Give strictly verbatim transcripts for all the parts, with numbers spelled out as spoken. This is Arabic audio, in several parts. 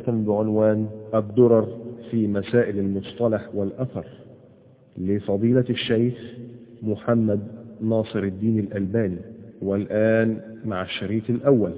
بعنوان الدرر في مسائل المصطلح والأثر لفضيلة الشيخ محمد ناصر الدين الألباني. والآن مع الشريط الأول.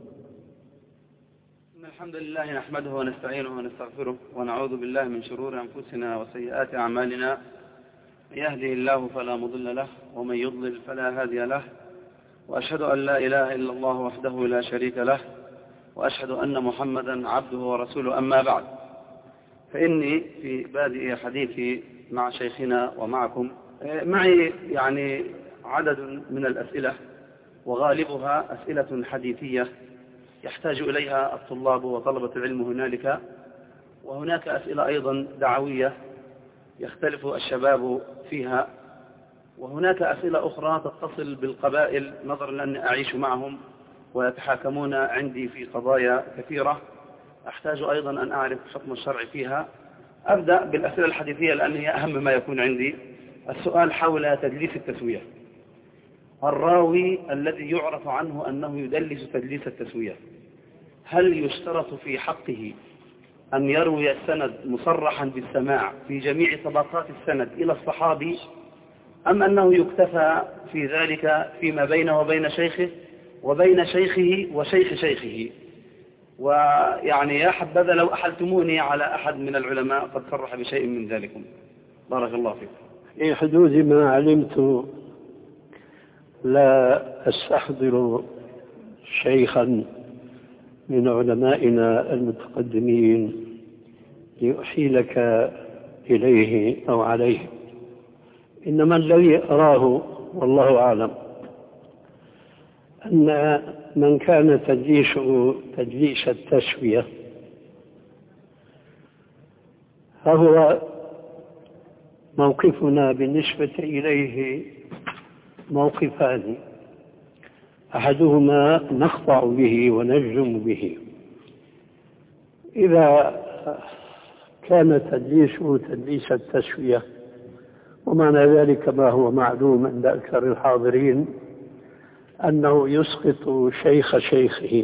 الحمد لله نحمده ونستعينه ونستغفره ونعوذ بالله من شرور أنفسنا وسيئات أعمالنا. يهده الله فلا مضل له ومن يضلل فلا هادي له، وأشهد أن لا إله إلا الله وحده لا شريك له، وأشهد أن محمدا عبده ورسوله. أما بعد، فإني في بادئ حديثي مع شيخنا ومعكم معي يعني عدد من الأسئلة، وغالبها أسئلة حديثية يحتاج إليها الطلاب وطلبة العلم هنالك، وهناك أسئلة أيضا دعوية يختلف الشباب فيها، وهناك أسئلة أخرى تتصل بالقبائل نظرا لأني أعيش معهم ويتحاكمون عندي في قضايا كثيرة أحتاج أيضا أن أعرف حكم الشرع فيها. أبدأ بالأسئلة الحديثية لأن هي أهم ما يكون عندي. السؤال حول تدليس التسوية. الراوي الذي يعرف عنه أنه يدلس تدليس التسوية، هل يشترط في حقه أن يروي السند مصرحا بالسماع في جميع طبقات السند إلى الصحابي، أم أنه يكتفى في ذلك فيما بينه وبين شيخه وبين شيخه وشيخ شيخه؟ ويعني يا حبذا لو أحلتموني على أحد من العلماء قد صرح بشيء من ذلكم. بارك الله فيكم. في حدود ما علمت لا أستحضر شيخا من علمائنا المتقدمين ليحيلك إليه أو عليه، إنما الذي أراه والله أعلم أن من كان تدليسه تدليس التسوية فهو موقفنا بالنسبة إليه موقفان، أحدهما نخضع به ونجزم به. إذا كان تدليسه تدليس التسوية، ومعنى ذلك ما هو معلوم عند أكثر الحاضرين أنه يسقط شيخ شيخه،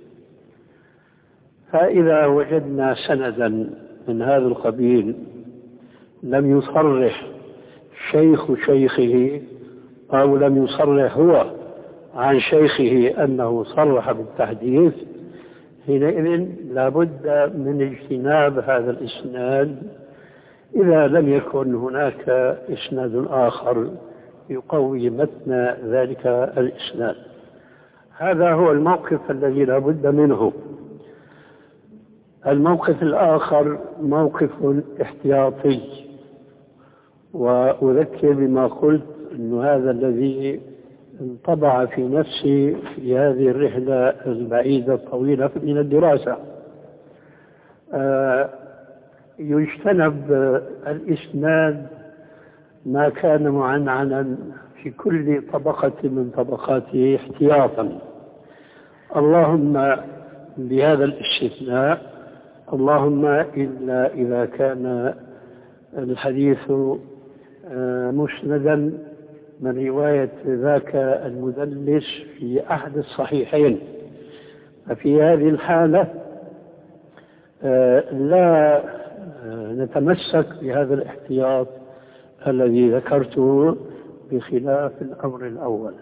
فإذا وجدنا سندا من هذا القبيل لم يصرح شيخ شيخه أو لم يصرح هو عن شيخه أنه صرح بالتحديث، حينئذ لابد من اجتناب هذا الإسناد إذا لم يكن هناك إسناد آخر يقوي متن ذلك الإسناد. هذا هو الموقف الذي لابد منه. الموقف الآخر موقف احتياطي، وأذكر بما قلت أن هذا الذي انطبع في نفسي في هذه الرحلة البعيدة الطويلة من الدراسة. يجتنب الإسناد ما كان معنعنا في كل طبقة من طبقاته احتياطا، اللهم بهذا الاستثناء، اللهم إلا إذا كان الحديث مسندا من رواية ذاك المدلس في أحد الصحيحين، ففي هذه الحالة لا نتمسك بهذا الاحتياط الذي ذكرته بخلاف الأمر الأول.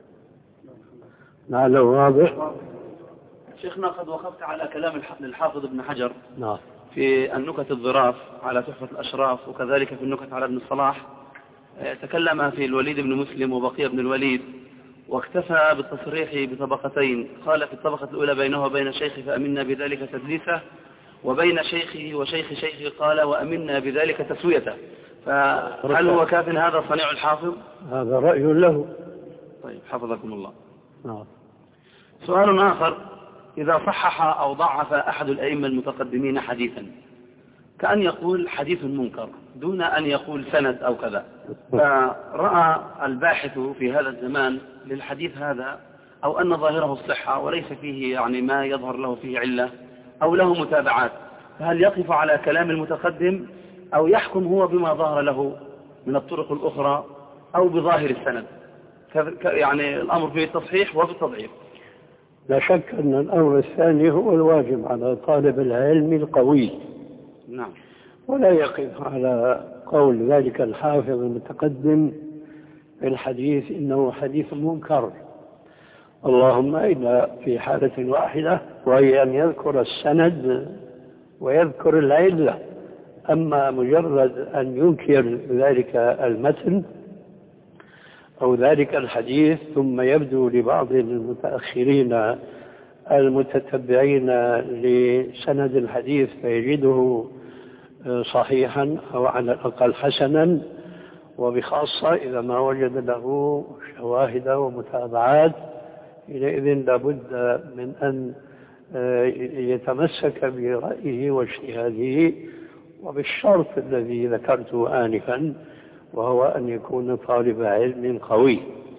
لعل واضح. شيخنا قد وقفت على كلام الحافظ ابن حجر نعم في النكت الظراف على تحفة الأشراف، وكذلك في النكت على ابن الصلاح. تكلم في الوليد بن مسلم وبقية بن الوليد، واكتفى بالتصريح بطبقتين. قال في الطبقة الأولى بينه وبين شيخه فأمنا بذلك تدليسه، وبين شيخه وشيخ شيخه قال وأمنا بذلك تسويته. فهل هو كاف هذا صنيع الحافظ؟ هذا رأي له. طيب حفظكم الله. نعم. سؤال آخر: إذا صحح أو ضعف أحد الأئمة المتقدمين حديثا، كأن يقول حديث منكر دون أن يقول سند أو كذا، فرأى الباحث في هذا الزمان للحديث هذا أو أن ظاهره الصحة وليس فيه يعني ما يظهر له فيه علة أو له متابعات، فهل يقف على كلام المتقدم أو يحكم هو بما ظهر له من الطرق الأخرى أو بظاهر السند؟ يعني الأمر فيه التصحيح وفي التضعيف. لا شك أن الأمر الثاني هو الواجب على طالب العلم القوي. نعم. ولا يقف على قول ذلك الحافظ المتقدم في الحديث إنه حديث منكر، اللهم إلا في حالة واحدة وهي أن يذكر السند ويذكر العلة. أما مجرد أن ينكر ذلك المتن أو ذلك الحديث ثم يبدو لبعض المتأخرين المتتبعين لسند الحديث فيجده صحيحا أو على الأقل حسنا، وبخاصة إذا ما وجد له شواهد ومتابعات، حينئذ لابد من أن يتمسك برأيه واجتهاده وبالشرط الذي ذكرته آنفا، وهو أن يكون طالب علم قوي.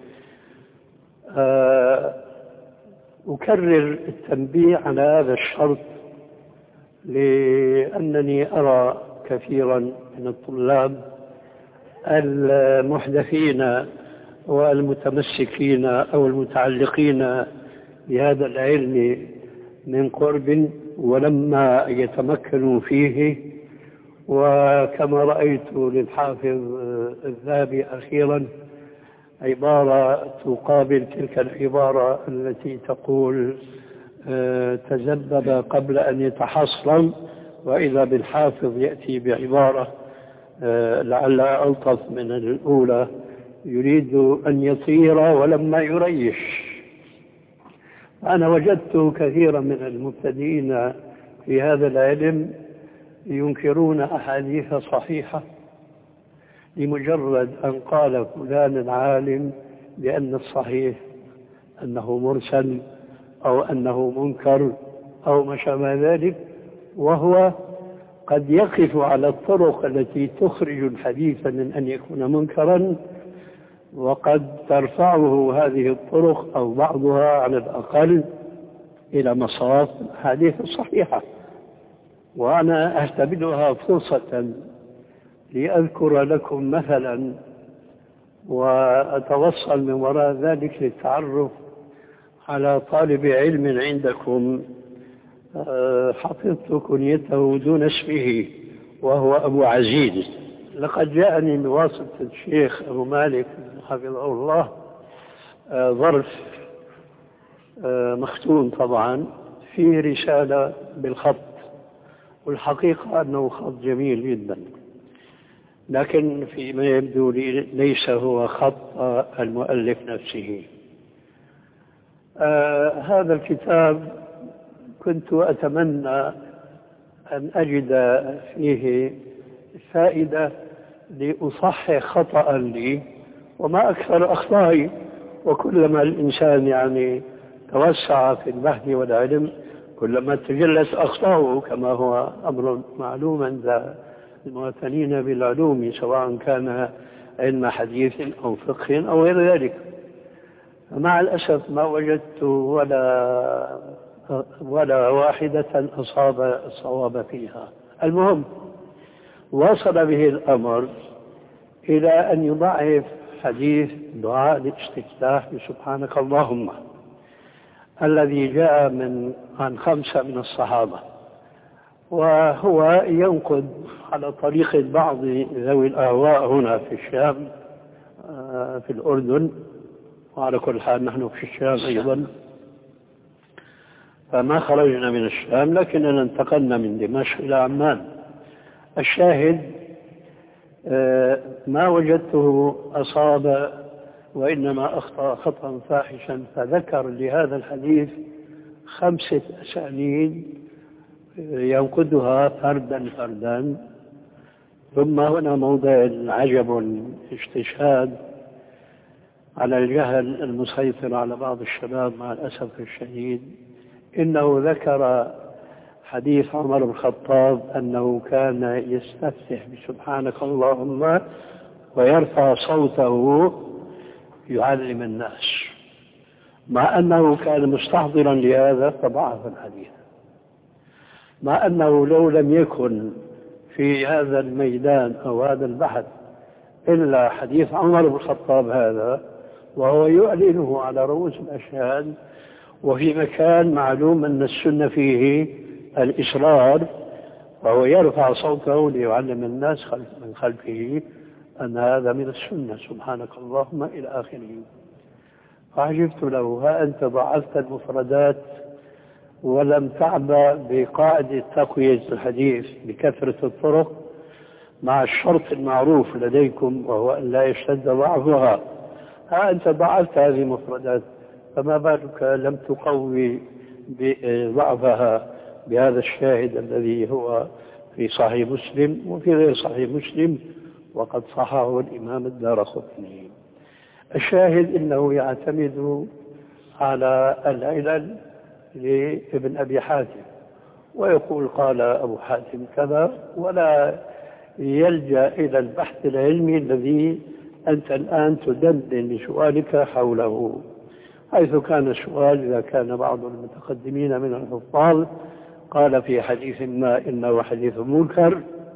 أكرر التنبيه على هذا الشرط لأنني أرى كثيرا من الطلاب المحدثين والمتمسكين أو المتعلقين بهذا العلم من قرب ولما يتمكنوا فيه، وكما رأيت للحافظ الذهبي أخيرا عبارة تقابل تلك العبارة التي تقول تذبذب قبل أن يتحصن، وإذا بالحافظ يأتي بعبارة لعلها ألطف من الأولى، يريد أن يطير ولما يريش. أنا وجدت كثيرا من المبتدئين في هذا العلم ينكرون أحاديث صحيحة لمجرد أن قال فلان العالم بأن الصحيح أنه مرسل أو أنه منكر أو ما شابه ذلك، وهو قد يقف على الطرق التي تخرج الحديث من أن يكون منكرا، وقد ترفعه هذه الطرق أو بعضها على الأقل إلى مصاف الحديث الصحيحة. وأنا أعتبرها فرصة لأذكر لكم مثلا وأتوصل من وراء ذلك للتعرف على طالب علم عندكم حفظت كنيته دون اسمه، وهو أبو عزيز. لقد جاءني من واسطة الشيخ أبو مالك حفظه الله ظرف مختوم طبعا فيه رسالة بالخط، والحقيقة أنه خط جميل جدا، لكن فيما يبدو لي ليس هو خط المؤلف نفسه. آه هذا الكتاب كنت أتمنى أن أجد فيه فائدة لأصحح خطأ لي، وما أكثر أخطائي، وكلما الإنسان يعني توسع في البحث والعلم كلما تجلت أخطاؤه، كما هو أمر معلوم عند المواطنين بالعلوم سواء كان علم حديث أو فقه أو غير ذلك. مع الأسف ما وجدت ولا ولا واحدة أصاب الصواب فيها. المهم وصل به الأمر إلى أن يضعف حديث دعاء الاستفتاح بسبحانك اللهم الذي جاء من عن خمسة من الصحابة، وهو ينقد على طريق بعض ذوي الأهواء هنا في الشام في الأردن، وعلى كل حال نحن في الشام أيضا، فما خرجنا من الشام لكننا انتقلنا من دمشق إلى عمان. الشاهد ما وجدته أصاب وإنما أخطأ خطأ فاحشا، فذكر لهذا الحديث خمسة أسانيد ينقدها فردا فردا. ثم هنا موضع عجب استشهاد على الجهل المسيطر على بعض الشباب مع الأسف الشديد، إنه ذكر حديث عمر بن الخطاب أنه كان يستفتح بسبحانك اللهم ويرفع صوته يعلم الناس، مع أنه كان مستحضرا لهذا فضعف الحديث، مع أنه لو لم يكن في هذا الميدان أو هذا البحث إلا حديث عمر بن الخطاب هذا، وهو يعلنه على رؤوس الأشهاد وفي مكان معلوم أن السنة فيه الإصرار، وهو يرفع صوته ليعلم الناس خلف من خلفه أن هذا من السنة، سبحانك اللهم إلى آخره. فعجبت له: ها أنت ضعفت المفردات ولم تعبأ بقاعدة تقوية الحديث بكثرة الطرق مع الشرط المعروف لديكم وهو أن لا يشتد ضعفها. ها أنت ضعفت هذه المفردات، فما بالك لم تقوي ضعفها بهذا الشاهد الذي هو في صحيح مسلم وفي غير صحيح مسلم وقد صححه الإمام الدارقطني. الشاهد إنه يعتمد على العلل لابن أبي حاتم ويقول قال أبو حاتم كذا، ولا يلجأ إلى البحث العلمي الذي أنت الآن تدندن لسؤالك حوله، حيث كان السؤال إذا كان بعض المتقدمين من الحفاظ قال في حديث ما إنه حديث منكر،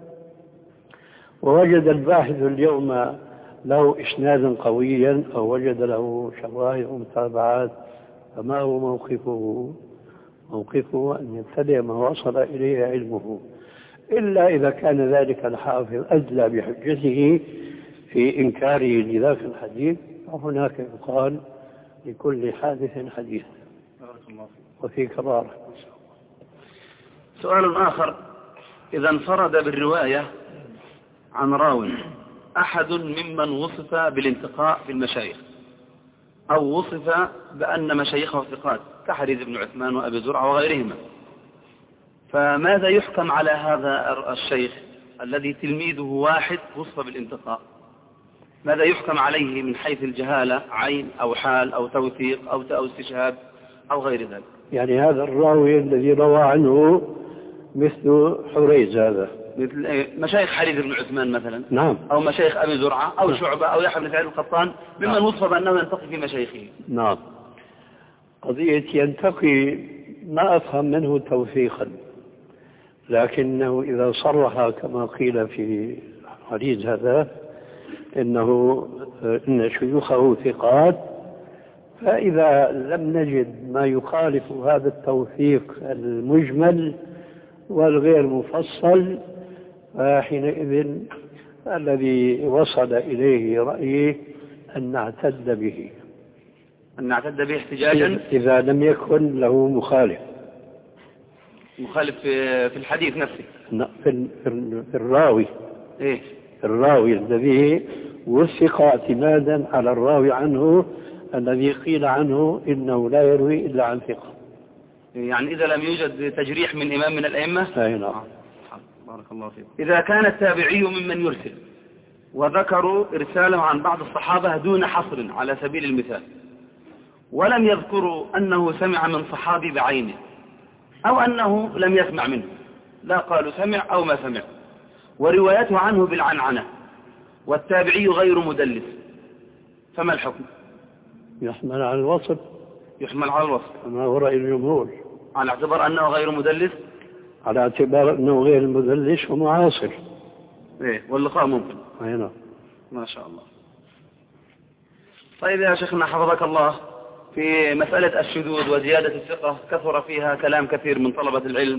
ووجد الباحث اليوم له إسنادا قويا أو وجد له شواهد ومتابعات، فما هو موقفه؟ موقفه أن يتبع ما وصل إليه علمه، إلا إذا كان ذلك الحافظ أدلى بحجته في إنكاره لذاك الحديث، فهناك يقال لكل حادث حديث. وفيك بارك. سؤال آخر: إذا انفرد بالرواية عن راوي أحد ممن وصف بالانتقاء في المشايخ أو وصف بأن مشايخه ثقات كحريز بن عثمان وأبي زرعة وغيرهما، فماذا يحكم على هذا الشيخ الذي تلميذه واحد وصف بالانتقاء؟ ماذا يحكم عليه من حيث الجهالة، عين أو حال أو توثيق أو أو استشهاد أو غير ذلك؟ يعني هذا الراوي الذي روى عنه مثل حريز، هذا مثل مشايخ حريز بن عثمان مثلا، نعم، أو مشايخ أبي زرعة أو نعم. شعبة أو يحيى بن سعيد القطان ممن نعم. وصف بأنه ينتقي في مشايخه. نعم. قضية ينتقي ما أفهم منه توثيقا، لكنه إذا صرح كما قيل في حديث هذا إنه إن شيوخه ثقات، فإذا لم نجد ما يخالف هذا التوثيق المجمل والغير مفصل، فحينئذ الذي وصل إليه رأيه أن نعتد به أن نعتد به احتجاجا إذا لم يكن له مخالف مخالف في الحديث نفسه، في في الراوي إيه؟ الراوي الذي وثق اعتمادا على الراوي عنه الذي قيل عنه إنه لا يروي إلا عن ثقة. يعني إذا لم يوجد تجريح من إمام من الأئمة. أي نعم. بارك الله فيكم. إذا كان التابعي ممن يرسل وذكروا إرساله عن بعض الصحابة دون حصر على سبيل المثال، ولم يذكروا أنه سمع من صحابي بعينه أو أنه لم يسمع منه، لا قالوا سمع أو ما سمع، وروايته عنه بالعنعنة والتابعي غير مدلس، فما الحكم؟ يحمل على الوصف. يحمل على الوصف كما هو رأي الجمهور، على اعتبار أنه غير مدلس، على اعتبار أنه غير مدلس ومعاصر. إيه، واللقاء ممكن. أي نعم. ما شاء الله. طيب يا شيخنا حفظك الله، في مسألة الشذوذ وزيادة الثقة كثر فيها كلام كثير من طلبة العلم،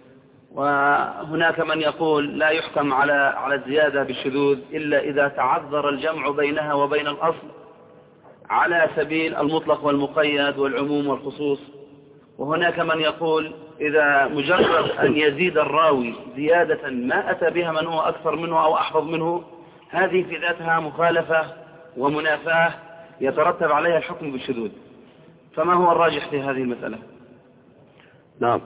وهناك من يقول لا يحكم على على الزيادة بالشذوذ إلا إذا تعذر الجمع بينها وبين الأصل على سبيل المطلق والمقيد والعموم والخصوص، وهناك من يقول إذا مجرد أن يزيد الراوي زيادة ما أتى بها من هو أكثر منه أو أحفظ منه، هذه في ذاتها مخالفة ومنافاة يترتب عليها الحكم بالشذوذ، فما هو الراجح في هذه المسألة؟ نعم،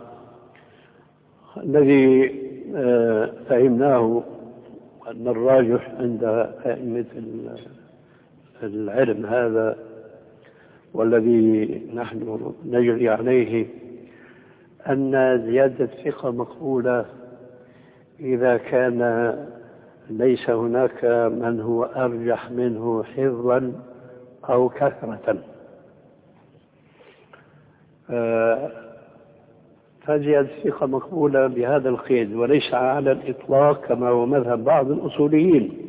الذي فهمناه أن الراجح عند أئمة العلم هذا والذي نحن نجري عليه أن زيادة الثقة مقبولة إذا كان ليس هناك من هو أرجح منه حفظا أو كثرة، فزيادة الثقة مقبولة بهذا القيد، وليس على الإطلاق كما هو مذهب بعض الأصوليين.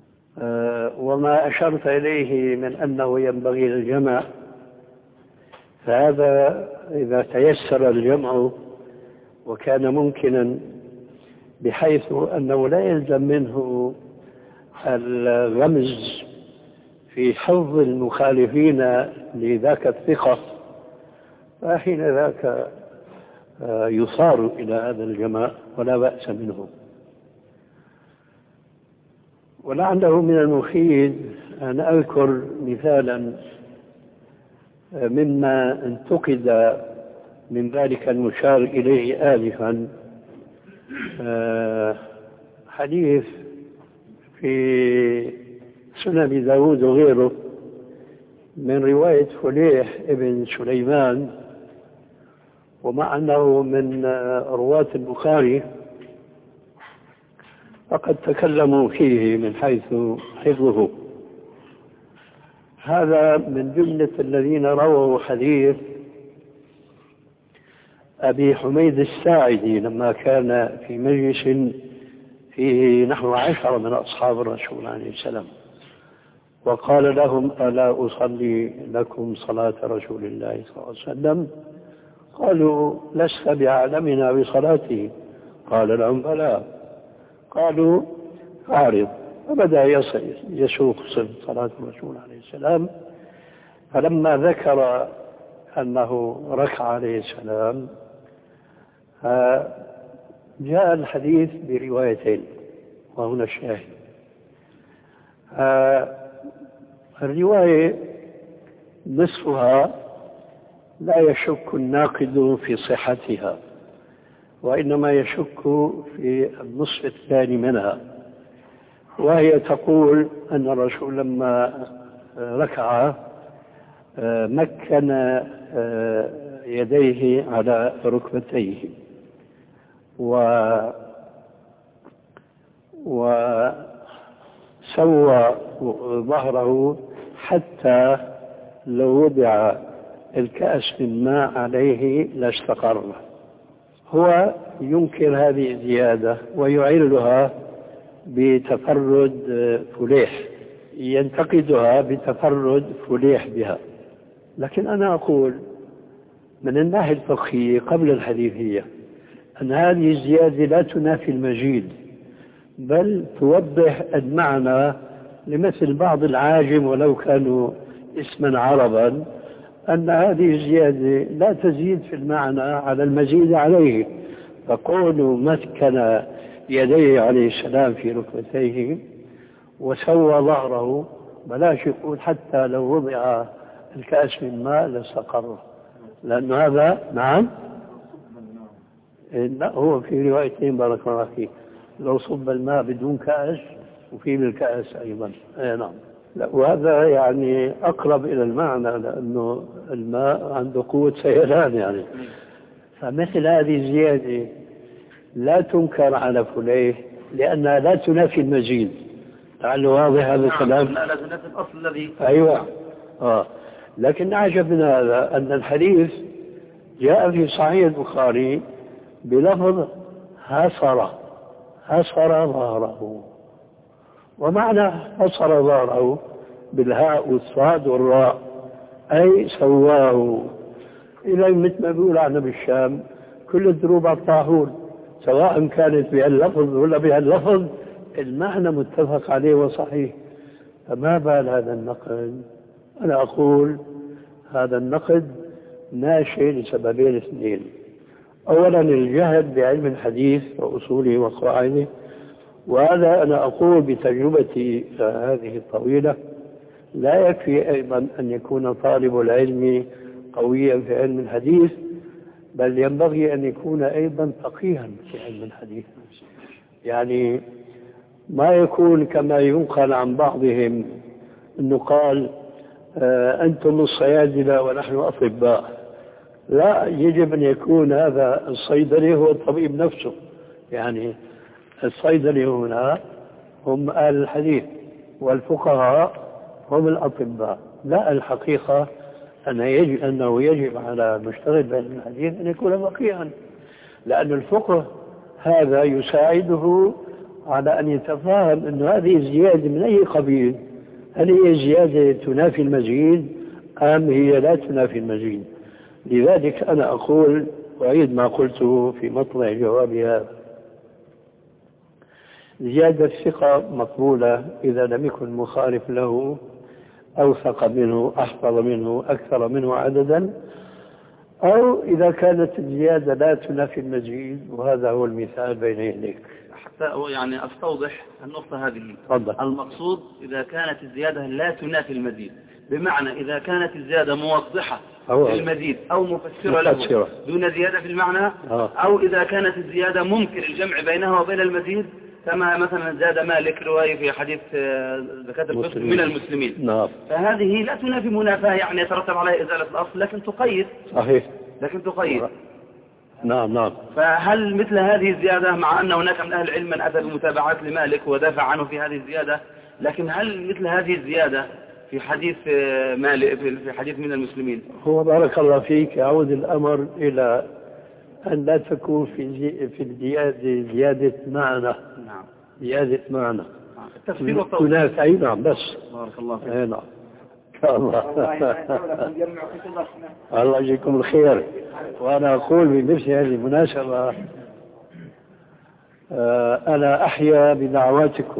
وما أشرت إليه من أنه ينبغي الجمع فهذا إذا تيسر الجمع وكان ممكنا بحيث أنه لا يلزم منه الغمز في حظ المخالفين لذاك الثقة، فحين ذاك يصار إلى هذا الجماع ولا بأس منه. ولعله من المفيد أن أذكر مثالا مما انتقد من ذلك المشار إليه آلفا، حديث في سنن داود وغيره من رواية فليح ابن سليمان، ومع أنه من رواة البخاري فقد تكلموا فيه من حيث حفظه. هذا من جملة الذين رووا حديث أبي حميد الساعدي لما كان في مجلس فيه نحو عشرة من أصحاب الرسول عليه السلام، وقال لهم: ألا أصلي لكم صلاة رسول الله صلى الله عليه وسلم؟ قالوا: لست بعلمنا بصلاته. قال لهم: بلى. قالوا: أعرض. فبدأ يسوق صلاة الرسول عليه السلام، فلما ذكر أنه ركع عليه السلام جاء الحديث بروايتين، وهنا الشاهد. الرواية نصفها لا يشك الناقد في صحتها، وإنما يشك في النصف الثاني منها، وهي تقول أن الرسول لما ركع مكن يديه على ركبتيه و وسوى ظهره حتى لو وضع الكأس من ماء عليه لاستقر. هو ينكر هذه الزيادة ويعلها بتفرد فليح، ينتقدها بتفرد فليح بها. لكن أنا أقول من الناحية الفقهية قبل الحديثية أن هذه الزيادة لا تنافي المزيد، بل توضح المعنى لمثل بعض العاجم ولو كانوا اسما عربا، أن هذه الزيادة لا تزيد في المعنى على المزيد عليه. فقولوا مكن يديه عليه السلام في ركبتيه وسوى ظهره، بلاش يقول حتى لو وضع الكأس من ماء لاستقر، لأن هذا نعم لا هو في روايتين بارك الله فيك، لو صب الماء بدون كأس وفي بالكأس أيضا. أي نعم. لا، وهذا يعني أقرب إلى المعنى لأنه الماء عنده قوة سيلان يعني. فمثل هذه الزيادة لا تنكر على فليه لأنها لا تنافي المزيد. لعله واضح هذا الكلام. لا لا تنافي الأصل الذي أيوة. آه. لكن أعجب من هذا أن الحديث جاء في صحيح البخاري بلفظ حصر حصر ظهره، ومعنى حصر ظهره بالهاء والصاد والراء أي سواه. إلى مثل ما بيقول عنا بالشام كل الدروب على الطاحون، سواء كانت بهاللفظ ولا بهاللفظ المعنى متفق عليه وصحيح. فما بال هذا النقد؟ أنا أقول هذا النقد ناشئ لسببين اثنين. أولا الجهل بعلم الحديث وأصوله وقواعده، وهذا أنا أقول بتجربتي هذه الطويلة لا يكفي أيضا أن يكون طالب العلم قويا في علم الحديث، بل ينبغي أن يكون أيضا فقيها في علم الحديث. يعني ما يكون كما ينقل عن بعضهم أنه قال آه أنتم الصيادلة ونحن أطباء. لا، يجب أن يكون هذا الصيدلي هو الطبيب نفسه. يعني الصيدلي هنا هم أهل الحديث والفقهاء هم الأطباء. لا، الحقيقة أن يجب أنه يجب على مشتغل بعلم الحديث أن يكون فقيها، لأن الفقه هذا يساعده على أن يتفاهم أن هذه الزيادة من أي قبيل، هل هي زيادة تنافي المزيد أم هي لا تنافي المزيد. لذلك أنا أقول وأعيد ما قلته في مطلع جوابي هذا: زيادة الثقة مقبولة إذا لم يكن مخالف له أوثق منه، أحفظ منه، أكثر منه عددا، أو إذا كانت الزيادة لا تنافي المزيد، وهذا هو المثال بين يديك. حتى يعني أستوضح النقطة هذه. تفضل. المقصود إذا كانت الزيادة لا تنافي المزيد، بمعنى إذا كانت الزيادة موضحة للمزيد أو مفسرة له دون زيادة في المعنى، أو إذا كانت الزيادة ممكن الجمع بينها وبين المزيد، كما مثلا زاد مالك رواية في حديث زكاة الفطر من المسلمين. نعم. فهذه لا تنافي منافاة يعني يترتب عليها إزالة الأصل، لكن تقيد. صحيح. لكن تقيد. نعم نعم. فهل مثل هذه الزيادة، مع أن هناك من أهل العلم من أتى بمتابعات لمالك ودافع عنه في هذه الزيادة، لكن هل مثل هذه الزيادة في حديث مالك في حديث من المسلمين؟ هو بارك الله فيك يعود الأمر إلى أن لا تكون في زي في الزيادة زيادة معنى. نعم. زيادة معنى. التفسير والتوضيح. هناك أي نعم بس. بارك الله فيك. أي نعم. الله. الله يجزيكم الخير. وأنا أقول بنفس هذه المناسبة أنا أحيا بدعواتكم.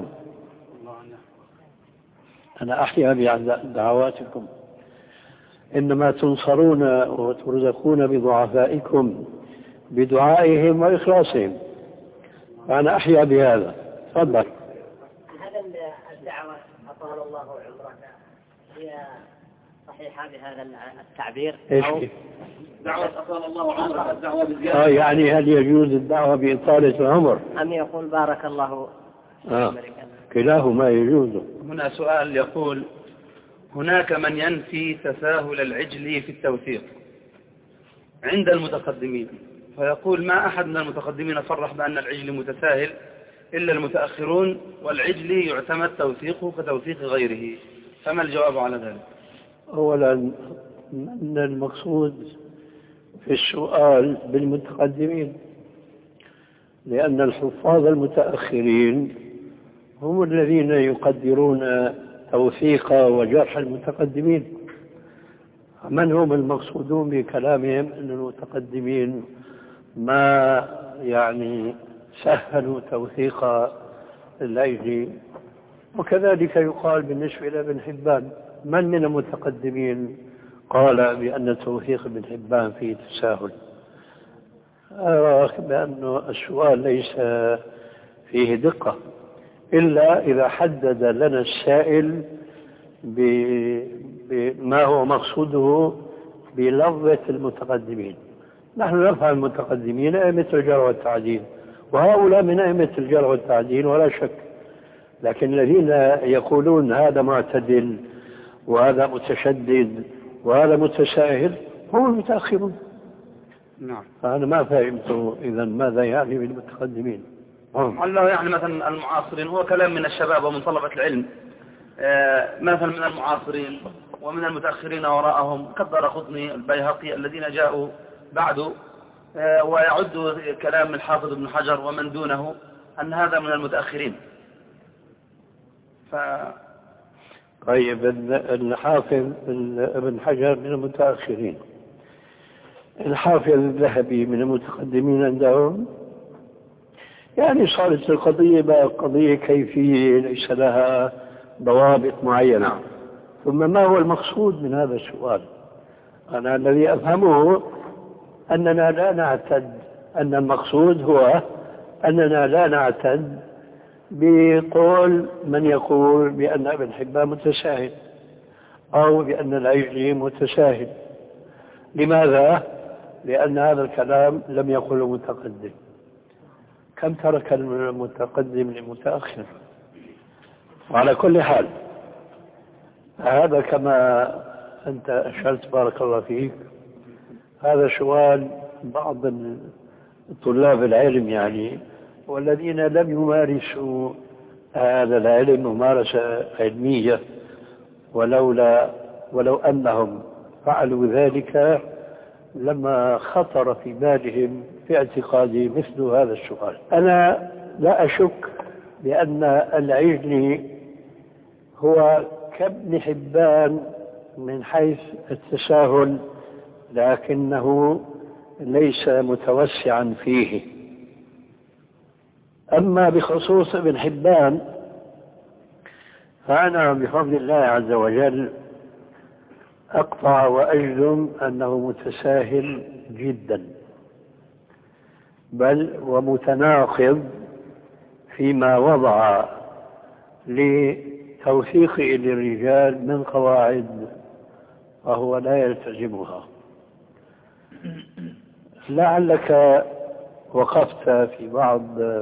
أنا أحيا بدعواتكم. إنما تنصرون وترزقون بضعفائكم بدعائهم وإخلاصهم. فأنا أحيا بهذا. تفضل. هذا الدعوة أطال الله عمرك هي صحيحة بهذا التعبير؟ إيش؟ دعوة أطال الله عمرك، الدعوة بزيادة. آه يعني هل يجوز الدعوة بإطالة العمر؟ أم يقول بارك الله آه. كلاهما يجوز. هنا سؤال يقول: هناك من ينفي تساهل العجل في التوثيق عند المتقدمين، فيقول ما أحد من المتقدمين صرح بأن العجل متساهل إلا المتأخرون، والعجل يعتمد توثيقه كتوثيق غيره، فما الجواب على ذلك؟ أولا أن المقصود في السؤال بالمتقدمين، لأن الحفاظ المتأخرين هم الذين يقدرون توثيق وجرح المتقدمين. من هم المقصودون بكلامهم أن المتقدمين ما يعني سهلوا توثيق العجل؟ وكذلك يقال بالنسبة إلى ابن حبان. من من المتقدمين قال بأن توثيق ابن حبان فيه تساهل؟ أرى بأن السؤال ليس فيه دقة، إلا إذا حدد لنا السائل بما هو مقصوده بلفظة المتقدمين. نحن نفهم المتقدمين أئمة الجرح والتعديل، وهؤلاء من أئمة الجرح والتعديل ولا شك، لكن الذين يقولون هذا معتدل وهذا متشدد وهذا متساهل هم المتأخرون. نعم. فأنا ما فهمت إذا ماذا يعني بالمتقدمين. الله يعني مثلا المعاصرين هو كلام من الشباب ومن طلبة العلم، آه مثلا من المعاصرين ومن المتأخرين وراءهم كالدارقطني البيهقي الذين جاءوا بعده، آه ويعد كلام الحافظ ابن حجر ومن دونه أن هذا من المتأخرين. ف... طيب الحافظ ابن حجر من المتأخرين، الحافظ الذهبي من المتقدمين عندهم. يعني صارت القضية بقى قضية كيفية ليس لها ضوابط معينة. ثم ما هو المقصود من هذا السؤال؟ أنا الذي أفهمه أننا لا نعتد، أن المقصود هو أننا لا نعتد بقول من يقول بأن ابن حبان متساهل أو بأن العجلي متساهل. لماذا؟ لأن هذا الكلام لم يقله المتقدم. كم ترك المتقدم للمتأخر؟ وعلى كل حال هذا كما أنت أشرت بارك الله فيك، هذا سؤال بعض طلاب العلم يعني، والذين لم يمارسوا هذا العلم ممارسة علمية، ولولا ولو أنهم فعلوا ذلك لما خطر في بالهم في اعتقادي مثل هذا السؤال. أنا لا أشك بأن العجلي هو كابن حبان من حيث التساهل لكنه ليس متوسعا فيه. أما بخصوص ابن حبان فأنا بفضل الله عز وجل أقطع وأجزم أنه متساهل جدا، بل ومتناقض فيما وضع لتوثيقه للرجال من قواعد وهو لا يلتزمها. لعلك وقفت في بعض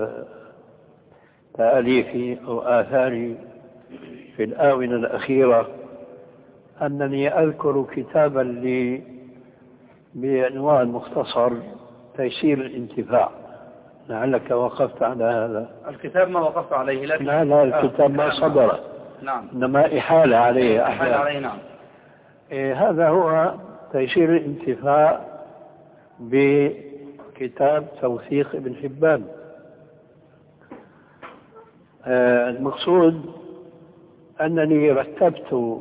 تأليفي أو آثاري في الآونة الأخيرة أنني أذكر كتابا لي بعنوان مختصر تيسير الانتفاع. لعلك وقفت على هذا الكتاب. ما وقفت عليه لكن لا لا الكتاب ما صدر. نعم. إنما إحالة عليه إحالة عليه. نعم. إيه هذا هو تيسير الانتفاع بكتاب توثيق ابن حبان. آه المقصود أنني رتبت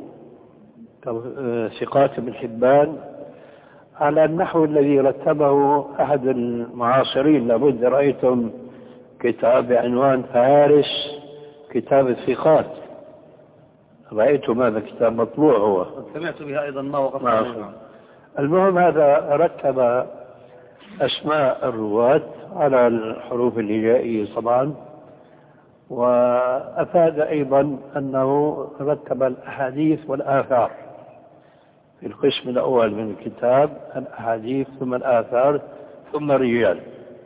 ثقات ابن حبان على النحو الذي رتبه أحد المعاصرين. لابد رأيتم كتاب بعنوان فهارس كتاب الثقات، رأيتم هذا كتاب مطبوع هو. سمعت بها أيضا ما وقفت عليه. المهم هذا رتب أسماء الرواة على الحروف الهجائية طبعا، وأفاد أيضا أنه رتب الأحاديث والآثار في القسم الأول من الكتاب، الأحاديث ثم الآثار ثم الرجال.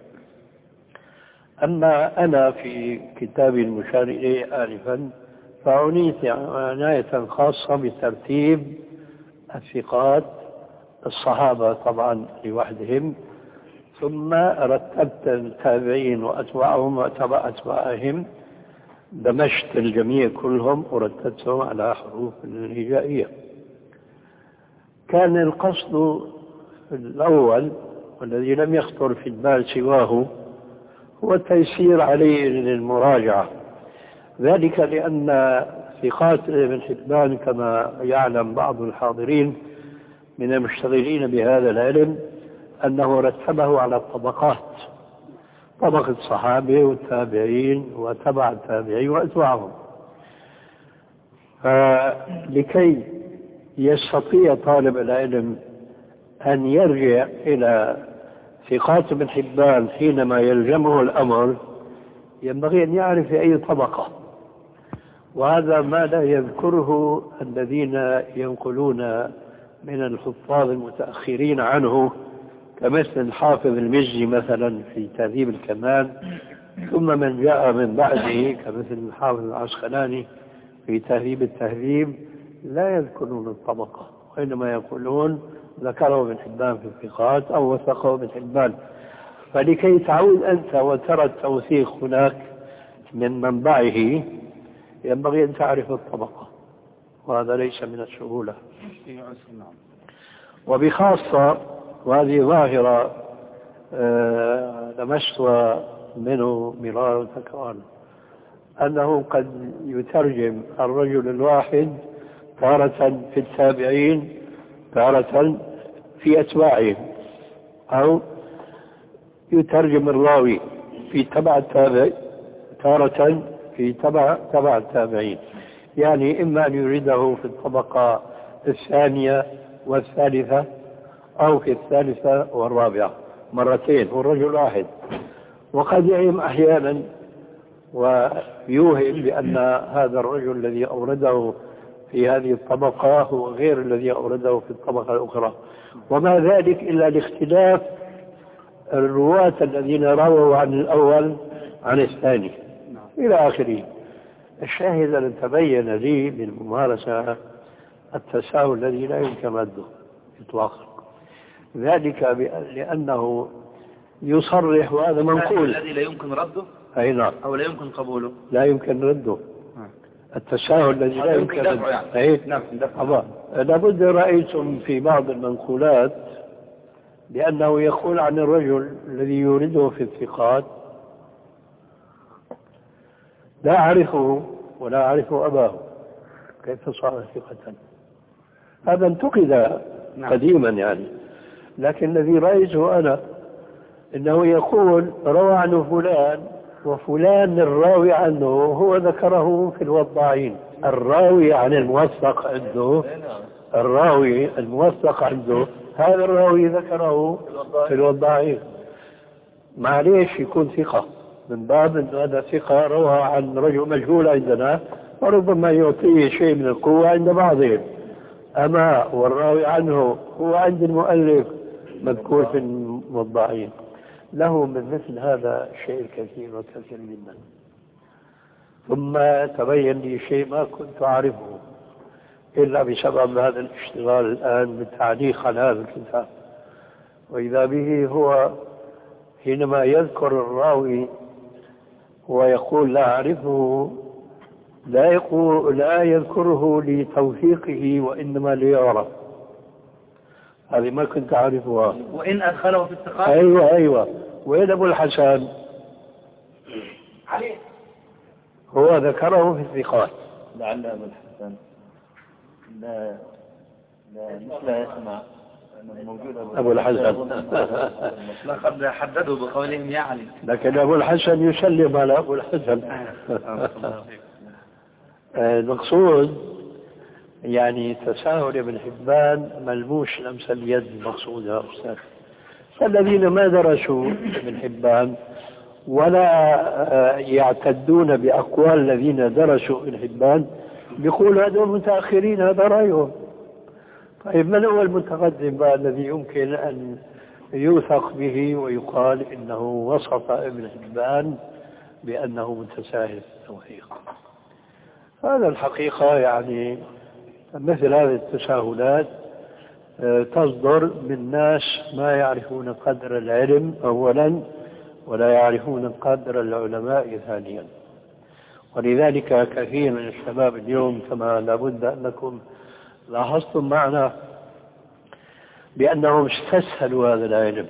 أما أنا في كتابي المشار إليه آلفا فعنيت عناية خاصة بترتيب الثقات الصحابة طبعا لوحدهم، ثم رتبت التابعين وأتباعهم وأتباع أتباعهم، دمجت الجميع كلهم ورتبتهم على حروف الهجائية. كان القصد الأول والذي لم يخطر في البال سواه هو التيسير عليه للمراجعة، ذلك لأن ثقات ابن حبان كما يعلم بعض الحاضرين من المشتغلين بهذا العلم أنه رتبه على الطبقات، طبقة الصحابة والتابعين وتبع التابعين وأتباعهم، فلكي يستطيع طالب العلم أن يرجع إلى ثقات ابن حبان حينما يلزمه الأمر ينبغي أن يعرف في أي طبقة، وهذا ما لا يذكره الذين ينقلون من الحفاظ المتأخرين عنه كمثل الحافظ المزي مثلا في تهذيب الكمال، ثم من جاء من بعده كمثل الحافظ العسقلاني في تهذيب التهذيب لا يذكرون الطبقة، وإنما يقولون ذكره ابن حبان في الثقات أو وثقه ابن حبان. فلكي تعود أنت وترى التوثيق هناك من منبعه ينبغي أن تعرف الطبقة، وهذا ليس من السهولة. وبخاصة وهذه ظاهرة لمست منه مرارا وتكرارا أنه قد يترجم الرجل الواحد تارة في التابعين تارة في أتباعهم، أو يترجم الراوي في تبع التابع تارة في تبع تبع التابعين، يعني إما أن يريده في الطبقة الثانية والثالثة أو في الثالثة والرابعة مرتين والرجل واحد. وقد يعلم أحيانا ويوهم بأن هذا الرجل الذي أورده في هذه الطبقة هو غير الذي أورده في الطبقة الأخرى، وما ذلك إلا لاختلاف الرواة الذين رووا عن الأول عن الثاني إلى آخره. الشاهد أن تبين لي بالممارسة التساهل الذي لا يمكن رده إطلاقا، ذلك لأنه يصرح وهذا منقول الذي لا يمكن رده أي نعم أو لا يمكن قبوله لا يمكن رده التساهل الذي لا يمكن رده يعني. أي نعم. لابد رأيتم في بعض المنقولات لأنه يقول عن الرجل الذي يورده في الثقات لا أعرفه ولا أعرف أباه كيف صار ثقة. هذا انتقد قديما يعني، لكن الذي رأيته أنا إنه يقول روى عنه فلان، وفلان الراوي عنه هو ذكره في الوضاعين. الراوي عن الموثق عنده، الراوي الموثق عنده هذا الراوي ذكره في الوضاعين. معليش يكون ثقة من باب أن هذا ثقة روى عن رجل مجهول عندنا، وربما يعطيه شيء من القوة عند بعضهم. أما والراوي عنه هو عند المؤلف مذكور في الموضعين. له من مثل هذا الشيء الكثير والكثير جدا. ثم تبين لي شيء ما كنت أعرفه إلا بسبب هذا الاشتغال الآن بالتعليق على هذا الكتاب، وإذا به هو حينما يذكر الراوي ويقول لا أعرفه، لا يقول لا يذكره لتوثيقه وإنما ليعرف. هذه ما كنت أعرفها. وإن أدخله في الثقات. أيوة أيوة. وين أبو الحسن؟ عليه هو ذكره في الثقات. لعل أبو الحسن لا لا لا يسمع موجود أبو الحسن. لقد حددوا بقولهم يا علي. لكن أبو الحسن يسلم على أبو الحسن. المقصود يعني تساهل ابن حبان ملموس لمس اليد المقصود يا أستاذ. فالذين ما درسوا ابن حبان ولا يعتدون بأقوال الذين درسوا ابن حبان بيقول هذول متأخرين، هذا رأيهم. طيب من هو المتقدم بقى الذي يمكن أن يوثق به ويقال إنه وصف ابن حبان بأنه متساهل التوثيق؟ هذا الحقيقة يعني مثل هذه التساهلات تصدر من ناس ما يعرفون قدر العلم أولا، ولا يعرفون قدر العلماء ثانيا. ولذلك كثير من الشباب اليوم كما لابد أنكم لاحظتم معنا بأنهم استسهلوا هذا العلم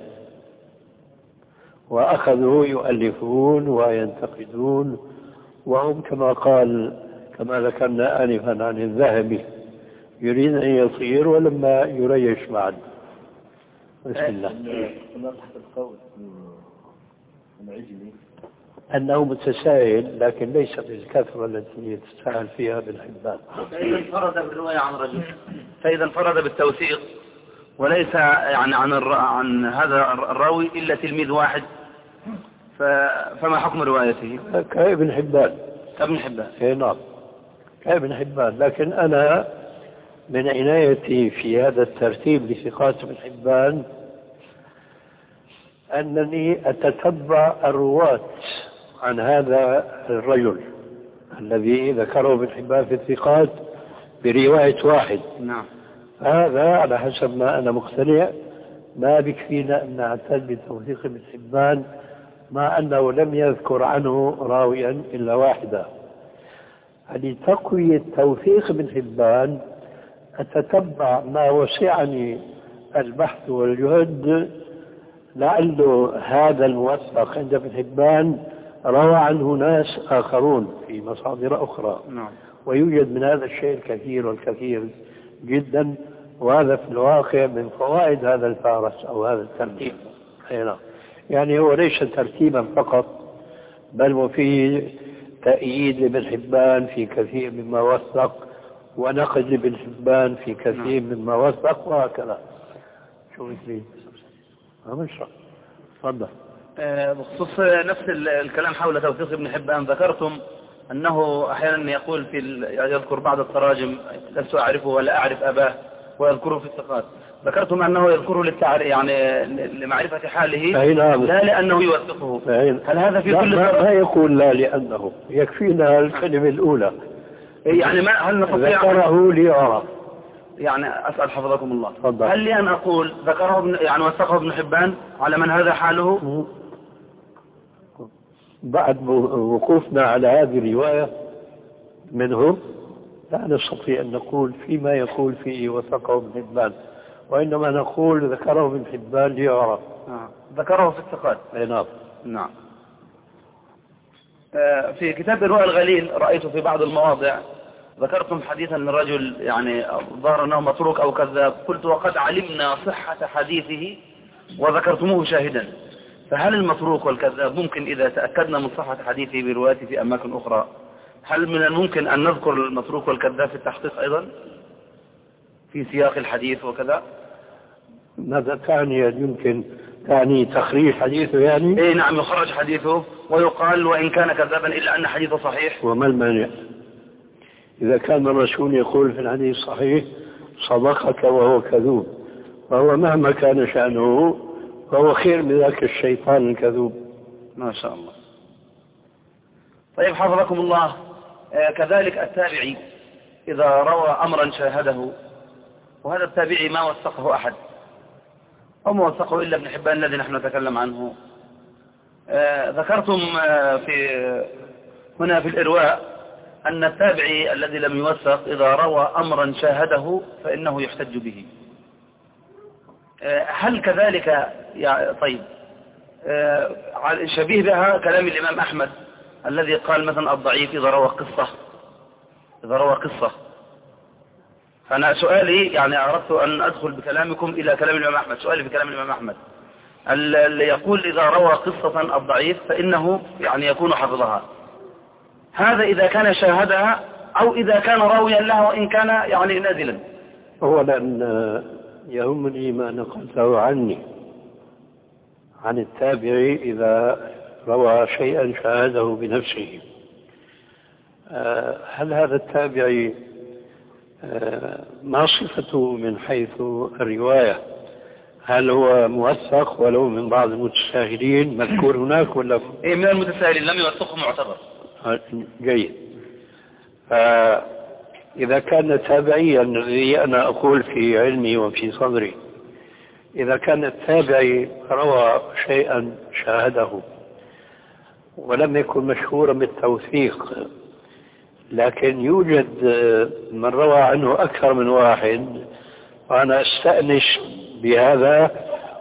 وأخذوا يؤلفون وينتقدون، وهم كما قال كما ذكرنا آنفا عن الذهبي يريد أن يطير ولما يريش بعد. بسم الله. القول العجلي أنه متساهل لكن ليس بالكثرة التي يتساهل فيها ابن حبان. فإذا انفرد بالرواية عن رجل، فإذا انفرد بالتوثيق وليس يعني عن الر... عن هذا الراوي إلا تلميذ واحد، ف... فما حكم روايته؟ كابن حبان. كابن حبان. إيه نعم كابن حبان. لكن أنا من عنايتي في هذا الترتيب لثقات ابن حبان أنني أتتبع الرواة عن هذا الرجل الذي ذكره ابن حبان في الثقات برواية واحد. نعم. هذا على حسب ما أنا مقتنع ما بكفينا أن نعتد بتوثيق ابن حبان مع أنه لم يذكر عنه راويا إلا واحدا. لتقوية توثيق ابن حبان أتتبع ما وسعني البحث والجهد لعل هذا الموثق عند ابن حبان روى عنه ناس آخرون في مصادر أخرى. نعم. ويوجد من هذا الشيء الكثير والكثير جدا، وهذا في الواقع من فوائد هذا الفارس أو هذا الترتيب. يعني هو ليس ترتيبا فقط، بل وفيه تأييد لابن حبان في كثير مما وثق، ونقد لابن حبان في كثير مما وثق، وهكذا. شو مثلي؟ أنا مشرح. تفضل. بخصوص نفس الكلام حول توثيق ابن حبان، ذكرتم أنه أحيانا يقول في يذكر بعض التراجم لست أعرفه ولا أعرف أباه ويذكره في الثقات. ذكرتم أنه يذكره للتعريف يعني لمعرفة حاله لا لأنه يوثقه. هل هذا في كل ما, ما يقول لا لأنه يكفينا الكلمة الأولى يعني ما هل نستطيع ذكره ليعرف؟ يعني أسأل حفظكم الله فضل. هل لي أن أقول ذكره ابن يعني وثقه ابن حبان على من هذا حاله؟ بعد وقوفنا على هذه الرواية منهم لا نستطيع أن نقول فيما يقول فيه وثقه ابن حبان، وإنما نقول ذكره ابن حبان ليعرف. آه. ذكره في الثقات. نعم. نعم. آه في كتاب الرؤى الغليل رأيت في بعض المواضع ذكرتم حديثا للرجل يعني ظهر أنه متروك أو كذاب، قلت وقد علمنا صحة حديثه وذكرتموه شاهدا، فهل المتروك والكذاب ممكن إذا تأكدنا من صحة حديثه بروايته في أماكن أخرى، هل من الممكن أن نذكر المتروك والكذاب في التحقيق أيضا في سياق الحديث وكذا؟ ماذا تعني؟ يمكن تعني تخريج حديثه يعني؟ إيه نعم، يخرج حديثه ويقال وإن كان كذابا إلا أن حديثه صحيح. وما المانع؟ إذا كان الرسول يقول في الحديث صحيح صدقك وهو كذوب، فهو مهما كان شأنه فهو خير من ذاك الشيطان الكذوب. ما شاء الله. طيب حفظكم الله، آه كذلك التابعي إذا روى أمرا شاهده، وهذا التابعي ما وثقه أحد أو ما وثقه إلا ابن حبان الذي نحن نتكلم عنه. آه ذكرتم آه في هنا في الإرواء أن التابعي الذي لم يوثق إذا روى أمرا شاهده فإنه يحتج به. آه هل كذلك يعني طيب آه شبيه بها كلام الإمام أحمد الذي قال مثلا الضعيف إذا روى قصة إذا روى قصة فأنا سؤالي يعني أردت أن أدخل بكلامكم إلى كلام الإمام أحمد. سؤالي في كلام الإمام أحمد اللي يقول إذا روى قصة الضعيف فإنه يعني يكون حفظها، هذا إذا كان شاهدها أو إذا كان راويا لها وإن كان يعني نازلا؟ أولا يهمني ما نقلته عني عن التابعي إذا روى شيئا شاهده بنفسه. هل هذا التابعي ما صفته من حيث الرواية؟ هل هو موثق ولو من بعض المتساهلين مذكور هناك ولا؟ إيه من المتساهلين لم يوثقه معتبر. جيد. فإذا كان تابعيا الذي أنا أقول في علمي وفي صدري، إذا كان التابعي روى شيئا شاهده ولم يكن مشهورا بالتوثيق، لكن يوجد من روى عنه أكثر من واحد، وأنا أستأنس بهذا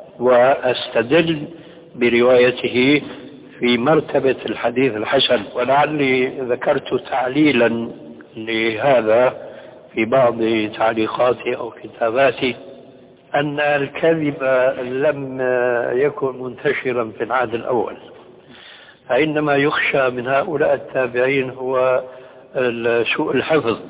وأستدل بروايته في مرتبة الحديث الحسن. ولعلي ذكرت تعليلا لهذا في بعض تعليقاتي أو كتاباتي أن الكذب لم يكن منتشرا في العهد الأول، فإنما يخشى من هؤلاء التابعين هو سوء الحفظ.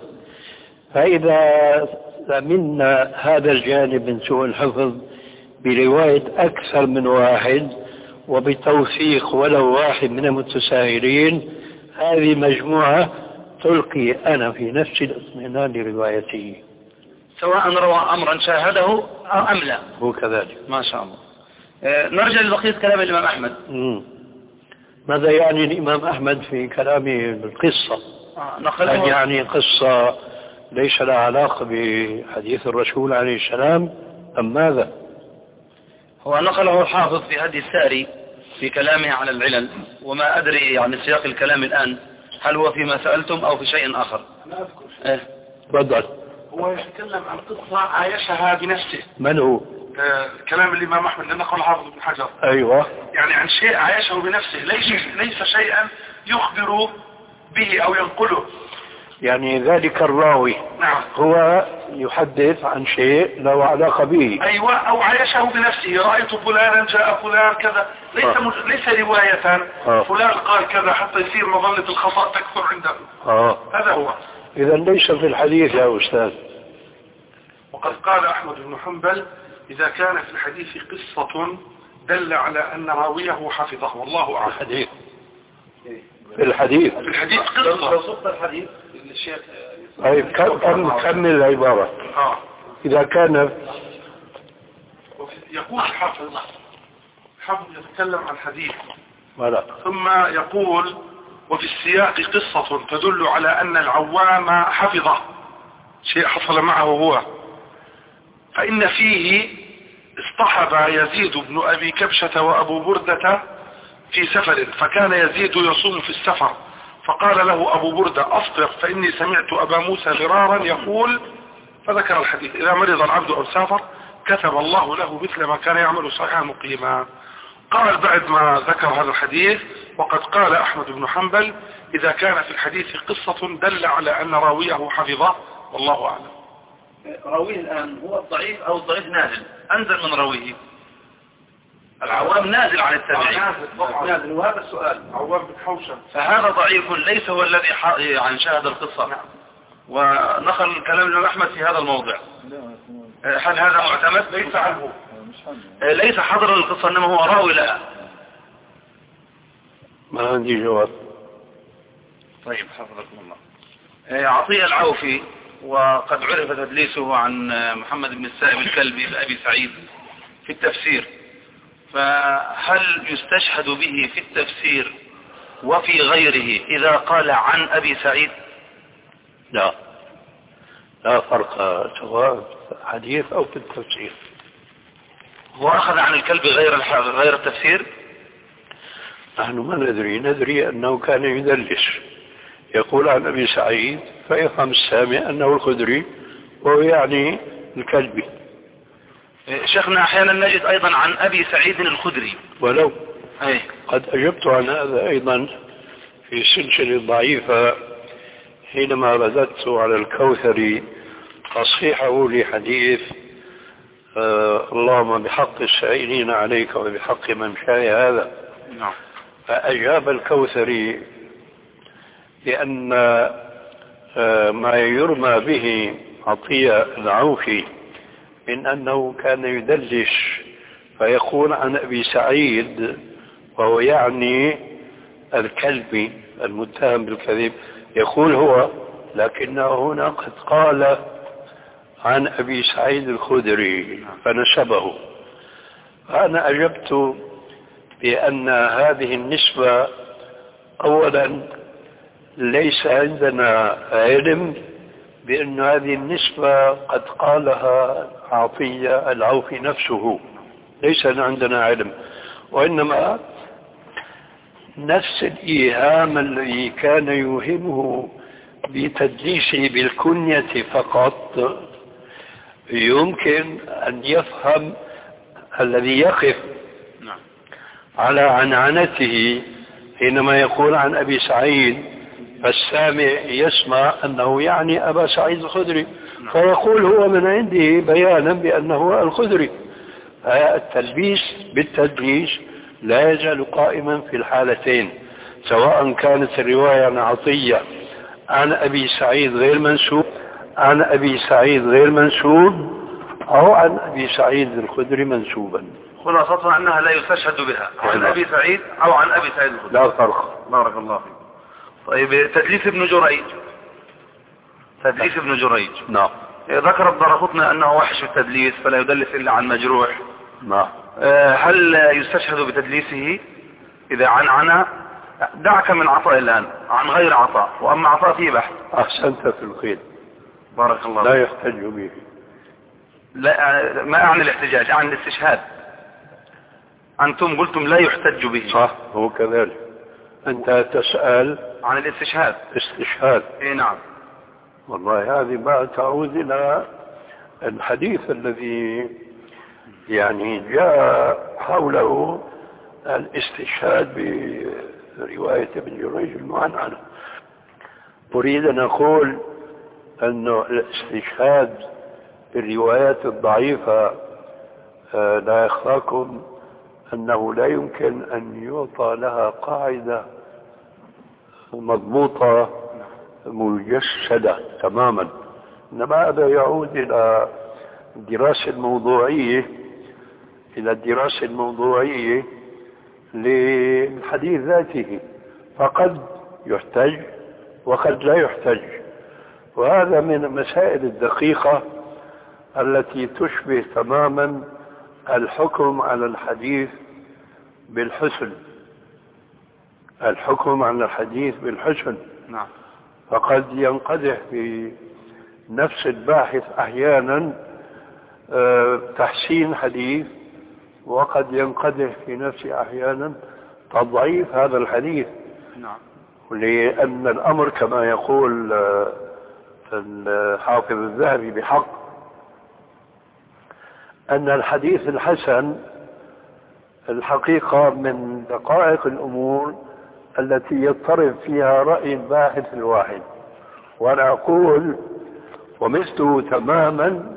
فإذا ضمننا هذا الجانب من سوء الحفظ برواية أكثر من واحد وبتوثيق ولو واحد من المتساهلين، هذه مجموعة تلقي أنا في نفس الاطمئنان لروايته سواء روى أمرا شاهده أم لا. هو كذلك. ما شاء الله. آه نرجع لبقية كلام الإمام أحمد. مم. ماذا يعني الإمام أحمد في كلامه بالقصة؟ آه يعني قصة ليس لها علاقة بحديث الرسول عليه السلام أم ماذا؟ هو نقله الحافظ في هدي الساري في كلامه على العلل، وما أدري يعني سياق الكلام الآن هل هو فيما سألتم أو في شيء آخر. أنا أذكر. إيه؟ تفضل. هو يتكلم عن قصة عايشها بنفسه. من هو؟ آه كلام الإمام أحمد اللي نقل حافظ ابن حجر. أيوة. يعني عن شيء عايشه بنفسه، ليس ليس شيئا يخبر به أو ينقله. يعني ذلك الراوي نعم هو يحدث عن شيء له علاقة به. أيوة، أو عايشه بنفسه، رأيت فلانا جاء فلان كذا، ليس آه. مج... ليس رواية آه. فلان قال كذا حتى يصير مظلة الخطأ تكثر عنده. آه. هذا هو. إذا ليس في الحديث يا أستاذ. وقد قال أحمد بن حنبل إذا كان في الحديث قصة دل على أن راويه حفظه، والله أعلم. الحديث في الحديث في الحديث قصة. لو صدت الحديث الشيخ طيب كم كمل العبارة. آه. إذا كان يقول حافظ حافظ يتكلم عن حديث ولا. ثم يقول وفي السياق قصة تدل على أن العوام حفظه، شيء حصل معه هو، فإن فيه اصطحب يزيد بن أبي كبشة وأبو بردة في سفر، فكان يزيد يصوم في السفر، فقال له أبو بردة أفطر فإني سمعت أبا موسى غرارا يقول، فذكر الحديث إذا مرض العبد أو سافر كتب الله له مثل ما كان يعمل صحيحا مقيما. قال بعد ما ذكر هذا الحديث: وقد قال أحمد بن حنبل إذا كان في الحديث قصة دل على أن راويه حفظه، والله أعلم. راويه الآن هو الضعيف أو الضعيف نازل، أنزل من راويه. العوام نازل عن التابعين، نازل، وهذا السؤال. عوام بن حوشب، فهذا ضعيف ليس هو الذي يعني شاهد القصة. نعم. ونقل كلام الإمام أحمد في هذا الموضع. هل هذا معتمد؟ ليس عنه، ليس حضر القصة إنما هو راوي لها. ما عندي جواب. طيب حفظكم الله. عطية العوفي وقد عرف تدليسه عن محمد بن السائب الكلبي لأبي سعيد في التفسير، فهل يستشهد به في التفسير وفي غيره إذا قال عن أبي سعيد؟ لا، لا فرق سواء في الحديث أو في التفسير. هو أخذ عن الكلب غير غير التفسير؟ نحن ما ندري، ندري أنه كان يدلس، يقول عن أبي سعيد فيفهم السامع أنه الخدري وهو يعني الكلبي. شيخنا أحيانا نجد أيضا عن أبي سعيد الخدري ولو أي. قد أجبت عن هذا أيضا في سلسلة ضعيفة حينما رددت على الكوثري تصحيحه لحديث آه اللهم بحق السائلين عليك وبحق من شاء هذا. نعم. فأجاب الكوثري لأن آه ما يرمى به عطية العوفي من أنه كان يدلس فيقول عن أبي سعيد وهو يعني الكلبي المتهم بالكذب، يقول هو، لكنه هنا قد قال عن أبي سعيد الخدري فنسبه. فأنا أجبت بأن هذه النسبة أولا ليس عندنا علم بأن هذه النسبة قد قالها عطية العوفي نفسه، ليس عندنا علم، وإنما نفس الإيهام الذي كان يوهمه بتدليسه بالكنية فقط يمكن أن يفهم الذي يقف على عنعنته حينما يقول عن أبي سعيد، فالسامع يسمع أنه يعني أبا سعيد الخدري فيقول هو من عنده بيانا بأنه الخدري. التلبيس بالتدليس لا يزال قائما في الحالتين، سواء كانت الرواية عن عطية عن أبي سعيد غير منسوب عن أبي سعيد غير منسوب أو عن أبي سعيد الخدري منسوبا. خلاصتها أنها لا يستشهد بها عن أبي سعيد أو عن أبي سعيد الخدري، لا فرق. بارك الله فيك. طيب تدليس ابن جريج، تدليس ابن جريج نعم، ذكر الدارقطني أنه وحش التدليس فلا يدلس إلا عن مجروح. نعم. هل يستشهد بتدليسه إذا عن عنا؟ دعك من عطاء الآن عن غير عطاء، وأما عطاء فيه بحث. أحسنت في الخير، بارك الله. لا يحتج به. لا، ما أعني الاحتجاج، أعني الاستشهاد. أنتم قلتم لا يحتج به. صح، هو كذلك. أنت تسأل عن الاستشهاد. استشهاد. إيه نعم. والله هذه بقى تعود إلى الحديث الذي يعني جاء حوله الاستشهاد برواية ابن جريج المعنعنة. أريد أن أقول أن الاستشهاد بالروايات الضعيفة لا يخفاكم أنه لا يمكن أن يعطى لها قاعدة مضبوطة مجسدة تماما، إنما هذا يعود إلى الدراسة الموضوعية إلى الدراسة الموضوعية للحديث ذاته، فقد يحتج وقد لا يحتج، وهذا من المسائل الدقيقة التي تشبه تماما الحكم على الحديث بالحسن. الحكم على الحديث بالحسن نعم. فقد ينقدح في نفس الباحث أحيانا تحسين حديث، وقد ينقدح في نفسه أحيانا تضعيف هذا الحديث. نعم. لأن الأمر كما يقول الحافظ الذهبي بحق أن الحديث الحسن الحقيقة من دقائق الأمور التي يضطرب فيها رأي الباحث الواحد، وأنا أقول ومثله تماما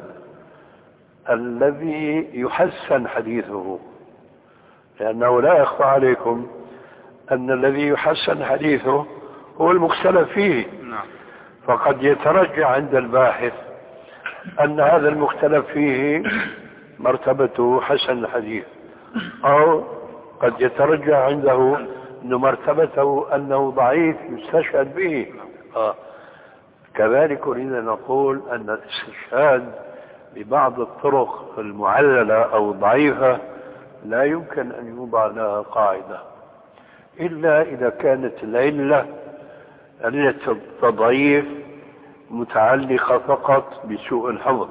الذي يحسن حديثه، لأنه لا يخفى عليكم أن الذي يحسن حديثه هو المختلف فيه. فقد يترجع عند الباحث أن هذا المختلف فيه مرتبته حسن الحديث، أو قد يترجع عنده أن مرتبته أنه ضعيف يستشهد به. آه. كذلك أريد أن نقول أن الاستشهاد ببعض الطرق المعللة أو الضعيفة لا يمكن أن يوضع لها قاعدة إلا إذا كانت العلة علة التضعيف متعلقة فقط بسوء الحفظ.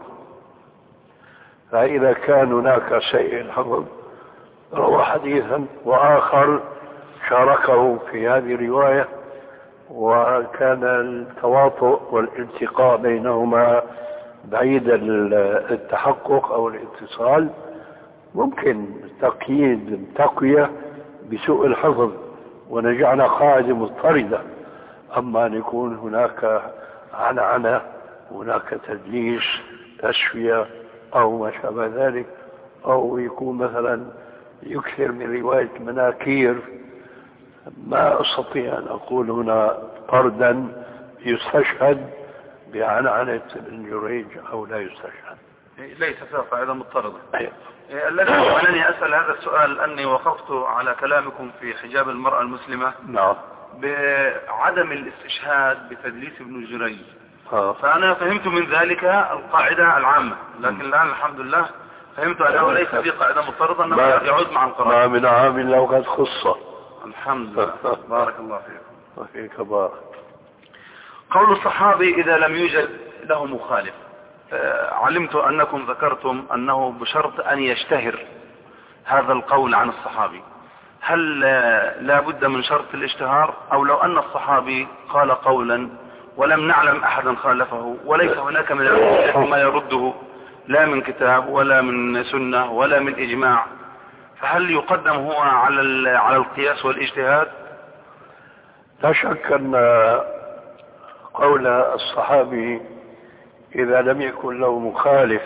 فإذا كان هناك سيء الحفظ روى حديثا وآخر شاركه في هذه الرواية وكان التواطؤ والالتقاء بينهما بعيد التحقق أو الاتصال، ممكن تقييد تقوية بسوء الحفظ ونجعل قاعدة مضطردة. أما أن يكون هناك عنعنة، هناك تدليس، تسوية أو ما شابه ذلك، أو يكون مثلا يكثر من رواية مناكير، ما أستطيع أن أقول هنا طردا يستشهد بعنعنة ابن جريج أو لا يستشهد. ليس فيها قاعدة مضطردة. الذي جعلني أسأل هذا السؤال أني وقفت على كلامكم في حجاب المرأة المسلمة نعم بعدم الاستشهاد بتدليس ابن جريج. آه. فأنا فهمت من ذلك القاعدة العامة، لكن الآن الحمد لله فهمت أنه ليس في قاعدة مضطردة أنه يعود مع القرآن. ما من عام لو قد خصة. الحمد لله. بارك الله فيكم. وفيك بارك. قول الصحابي إذا لم يوجد له مخالف، علمت أنكم ذكرتم أنه بشرط أن يشتهر هذا القول عن الصحابي، هل لا بد من شرط الاشتهار؟ أو لو أن الصحابي قال قولا ولم نعلم أحدا خالفه وليس هناك من الأدلة ما يرده لا من كتاب ولا من سنة ولا من إجماع، فهل يقدم هو على على القياس والاجتهاد؟ لا شك أن قول الصحابي إذا لم يكن له مخالف،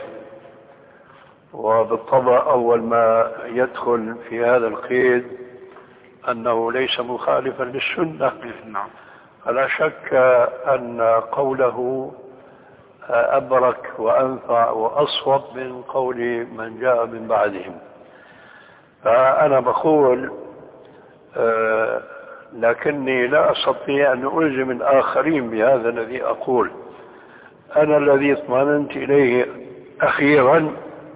وبالطبع أول ما يدخل في هذا القيد أنه ليس مخالفا للسنة، فلا شك أن قوله أبرك وأنفع وأصوب من قول من جاء من بعدهم. فأنا بقول آه لكني لا أستطيع أن ألزم الآخرين بهذا الذي أقول. أنا الذي اطمأننت إليه أخيرا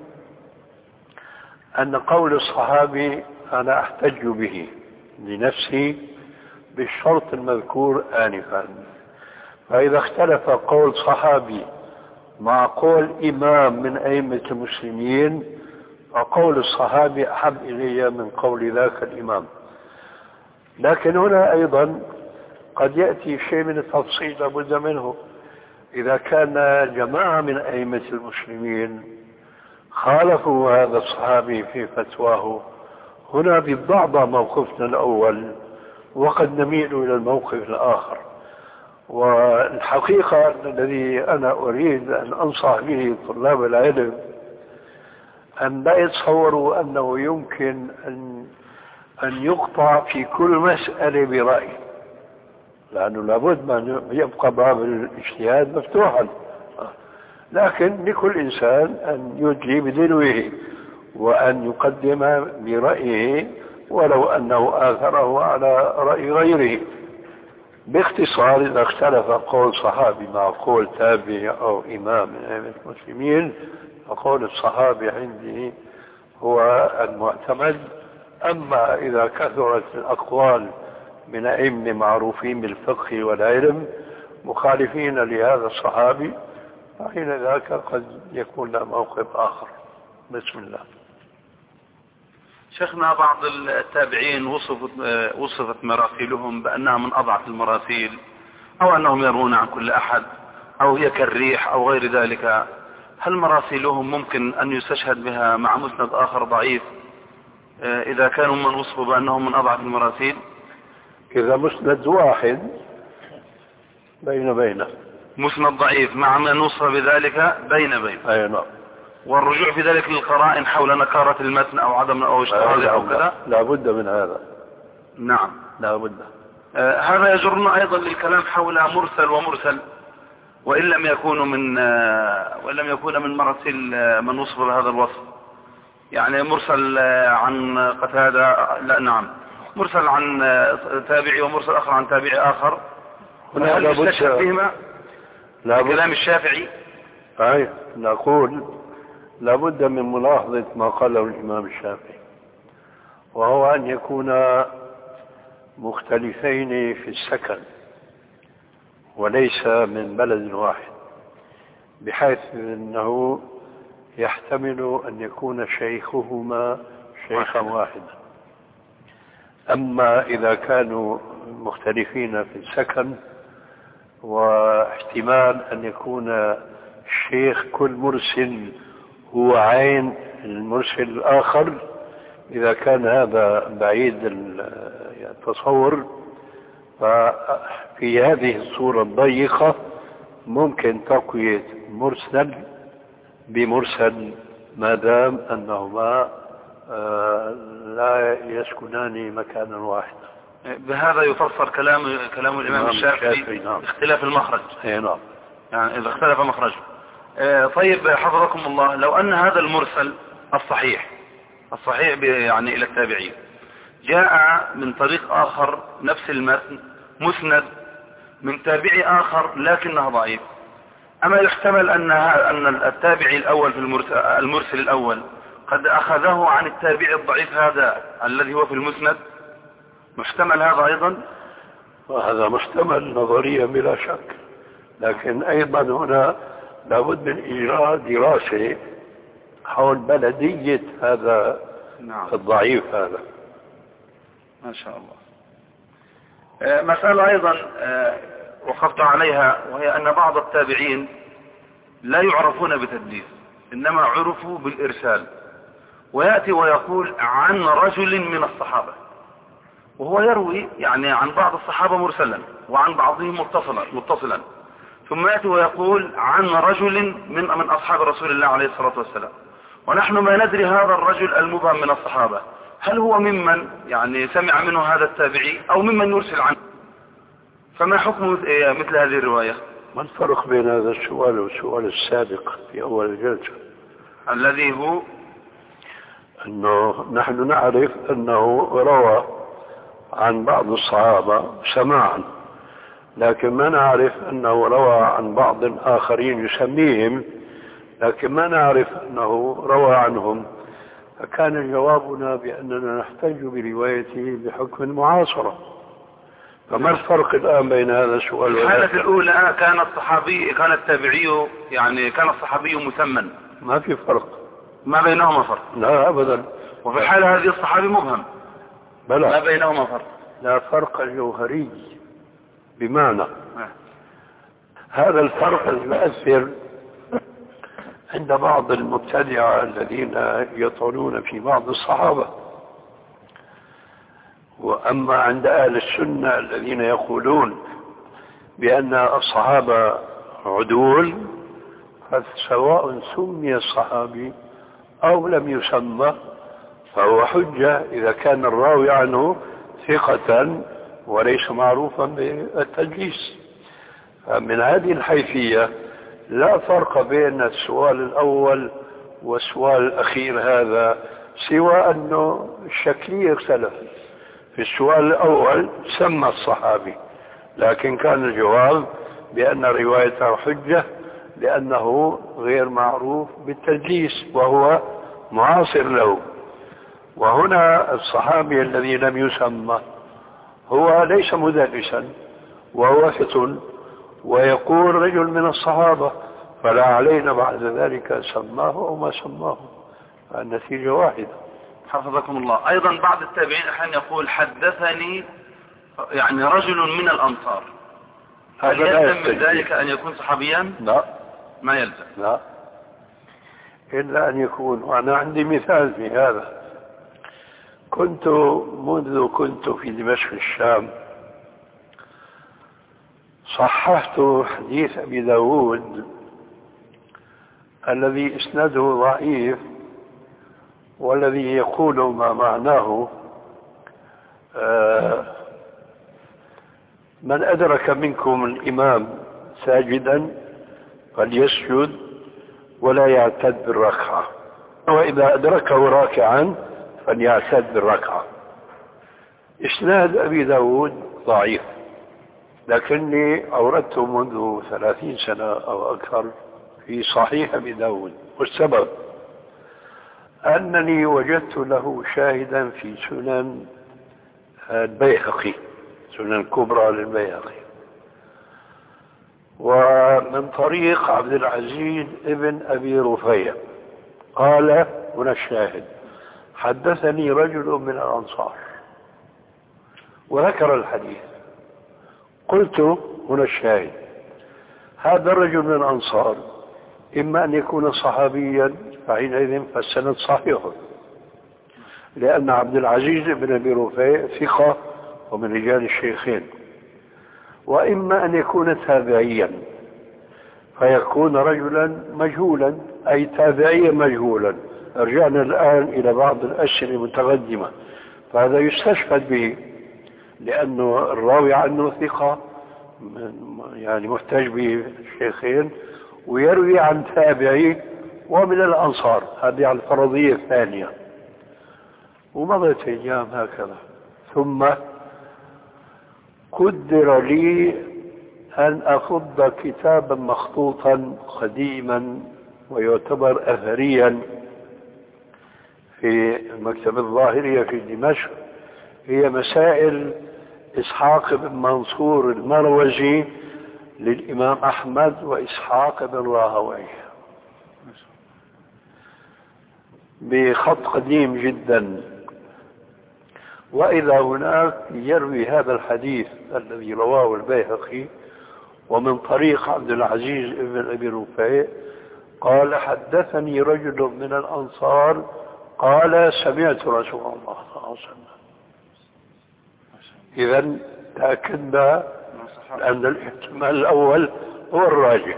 أن قول الصحابي أنا أحتج به لنفسي بالشرط المذكور آنفا. فإذا اختلف قول صحابي مع قول إمام من أئمة المسلمين فقول الصحابي أحب إلي من قول ذاك الإمام. لكن هنا أيضا قد يأتي شيء من التفصيل لابد منه. إذا كان جماعة من أئمة المسلمين خالفوا هذا الصحابي في فتواه، هنا بالضعضة موقفنا الأول وقد نميل إلى الموقف الآخر. والحقيقة الذي أنا أريد أن أنصح به طلاب العلم أن لا يتصوروا أنه يمكن أن أن يقطع في كل مسألة برأي، لأنه لابد أن يبقى باب الاجتهاد مفتوحا، لكن لكل إنسان أن يدلي بدلوه وأن يقدم برأيه ولو أنه آثره على رأي غيره. باختصار إذا اختلف قول صحابي مع قول تابعي أو إمام من أئمة المسلمين فقول الصحابي عندي هو المعتمد. أما إذا كثرت الأقوال من أئمة معروفين بالفقه والعلم مخالفين لهذا الصحابي فحين ذاك قد يكون له موقف آخر. بسم الله. شيخنا بعض التابعين وصفت, وصفت مراسيلهم بأنها من أضعف المراسيل، أو أنهم يرون عن كل أحد، أو هي كالريح أو غير ذلك. هل مراسيلهم ممكن أن يستشهد بها مع مسند آخر ضعيف؟ إذا كانوا من وصفوا بأنهم من أضعف المراسيل؟ إذا مسند واحد بين بينه، مسند ضعيف مع من وصف بذلك بين بين. أي نعم. والرجوع في ذلك للقرائن حول نكارة المتن أو عدم أو اشتراطه أو كذا لا بد من هذا. نعم لا بد. آه هذا يجرنا أيضا للكلام حول مرسل ومرسل وإن لم يكونوا من آه وإن لم يكون من مراسيل آه من وصف بهذا الوصف. يعني مرسل آه عن قتادة، لا نعم مرسل عن آه تابعي ومرسل آخر عن تابعي آخر. هل يستشهد بهما كلام الشافعي؟ أي نقول لابد من ملاحظة ما قاله الإمام الشافعي، وهو أن يكون مختلفين في السكن وليس من بلد واحد، بحيث أنه يحتمل أن يكون شيخهما شيخا واحدا. أما إذا كانوا مختلفين في السكن واحتمال أن يكون شيخ كل مرسل هو عين المرسل الآخر، إذا كان هذا بعيد التصور ففي هذه الصورة الضيقة ممكن تقوية مرسل بمرسل ما دام أنهما لا يسكنان مكانا واحدا. بهذا يفسر كلام كلام الإمام الشافعي نعم. اختلاف المخرج. اي نعم. يعني إذا اختلف مخرجه. اه طيب حفظكم الله، لو أن هذا المرسل الصحيح الصحيح يعني إلى التابعين جاء من طريق آخر نفس المتن مسند من تابعي آخر لكنه ضعيف، أما يحتمل أن أن التابعي الأول في المرسل, المرسل الأول قد أخذه عن التابعي الضعيف هذا الذي هو في المسند؟ محتمل هذا أيضا؟ وهذا محتمل نظريا بلا شك، لكن أيضا هنا لابد من إجراء دراسة حول بلدية هذا نعم. الضعيف هذا. ما شاء الله. مسألة أيضا وقفت عليها، وهي أن بعض التابعين لا يعرفون بتدليس، إنما عرفوا بالإرسال، ويأتي ويقول عن رجل من الصحابة، وهو يروي يعني عن بعض الصحابة مرسلا وعن بعضهم متصلا متصلا ثم يأتي ويقول عن رجل من من أصحاب رسول الله عليه الصلاة والسلام، ونحن ما ندري هذا الرجل المبهم من الصحابة هل هو ممن يعني سمع منه هذا التابعي أو ممن يرسل عنه. فما حكم مثل هذه الرواية؟ ما الفرق بين هذا السؤال والسؤال السابق في أول الجلسة الذي هو أنه نحن نعرف أنه روى عن بعض الصحابة سماعا، لكن ما نعرف أنه روى عن بعض آخرين يسميهم، لكن ما نعرف أنه روى عنهم. فكان جوابنا بأننا نحتاج بروايته بحكم المعاصرة. فما الفرق الآن بين هذا السؤال والآخر؟ الحالة الأولى كان الصحابي كان التابعي يعني كان الصحابي مسمى، ما في فرق، ما بينهما فرق. لا أبدا. وفي الحالة هذه الصحابي مبهم، بلى ما بينهما فرق. لا فرق جوهري، بمعنى هذا الفرق يؤثر عند بعض المبتدعة الذين يطعنون في بعض الصحابة، وأما عند أهل السنة الذين يقولون بأن الصحابة عدول، فسواء سمي الصحابي أو لم يسمى فهو حجة إذا كان الراوي عنه ثقة وليس معروفا بالتدليس. من هذه الحيثية لا فرق بين السؤال الأول والسؤال الأخير هذا، سوى أنه الشكلية اختلفت. في السؤال الأول سمى الصحابي، لكن كان الجواب بأن روايته حجة لأنه غير معروف بالتدليس وهو معاصر له. وهنا الصحابي الذي لم يسمى هو ليس مدلسا وهو فتن ويقول رجل من الصحابة، فلا علينا بعد ذلك سماه أو ما سماه، النتيجة واحدة. حفظكم الله. أيضا بعض التابعين أحيانا يقول حدثني يعني رجل من الأنصار، هل يلزم من ذلك أن يكون صحابيا؟ لا ما يلزم. لا، إلا أن يكون. وأنا عندي مثال في هذا. كنت منذ كنت في دمشق الشام صححت حديث أبي داود الذي إسناده ضعيف والذي يقول ما معناه آه من أدرك منكم الإمام ساجدا فليسجد ولا يعتد بالركعة، وإذا أدركه راكعا فليعتد بالركعة. إسناد أبي داود ضعيف، لكني أوردته منذ ثلاثين سنة أو أكثر في صحيح أبي داود، والسبب أنني وجدت له شاهدا في سنن البيهقي، سنن كبرى للبيهقي، ومن طريق عبد العزيز ابن أبي رفيع قال هنا الشاهد: حدثني رجل من الأنصار، وذكر الحديث. قلت هنا الشاهد: هذا الرجل من الأنصار إما أن يكون صحابيا فحينئذ فالسند صحيح، لأن عبد العزيز بن أبي رفيع ثقة ومن رجال الشيخين، وإما أن يكون تابعيا فيكون رجلا مجهولا، أي تابعيا مجهولا. رجعنا الآن إلى بعض الأسئلة المتقدمة، فهذا يستشهد به لأنه الراوي عنه ثقة يعني محتاج به الشيخين، ويروي عن تابعي ومن الأنصار، هذه على الفرضية الثانية. ومضت أيام هكذا، ثم قدر لي أن أخذ كتابا مخطوطا قديما ويعتبر أثريا في المكتبة الظاهرية في دمشق، هي مسائل إسحاق بن منصور المروزي للإمام أحمد وإسحاق بن راهويه، بخط قديم جدا. وإذا هناك يروي هذا الحديث الذي رواه البيهقي ومن طريق عبد العزيز بن أبي رفيع قال: حدثني رجل من الأنصار قال: سمعت رسول الله صلى الله عليه وسلم. إذا تأكدنا أن الاحتمال الأول هو الراجح،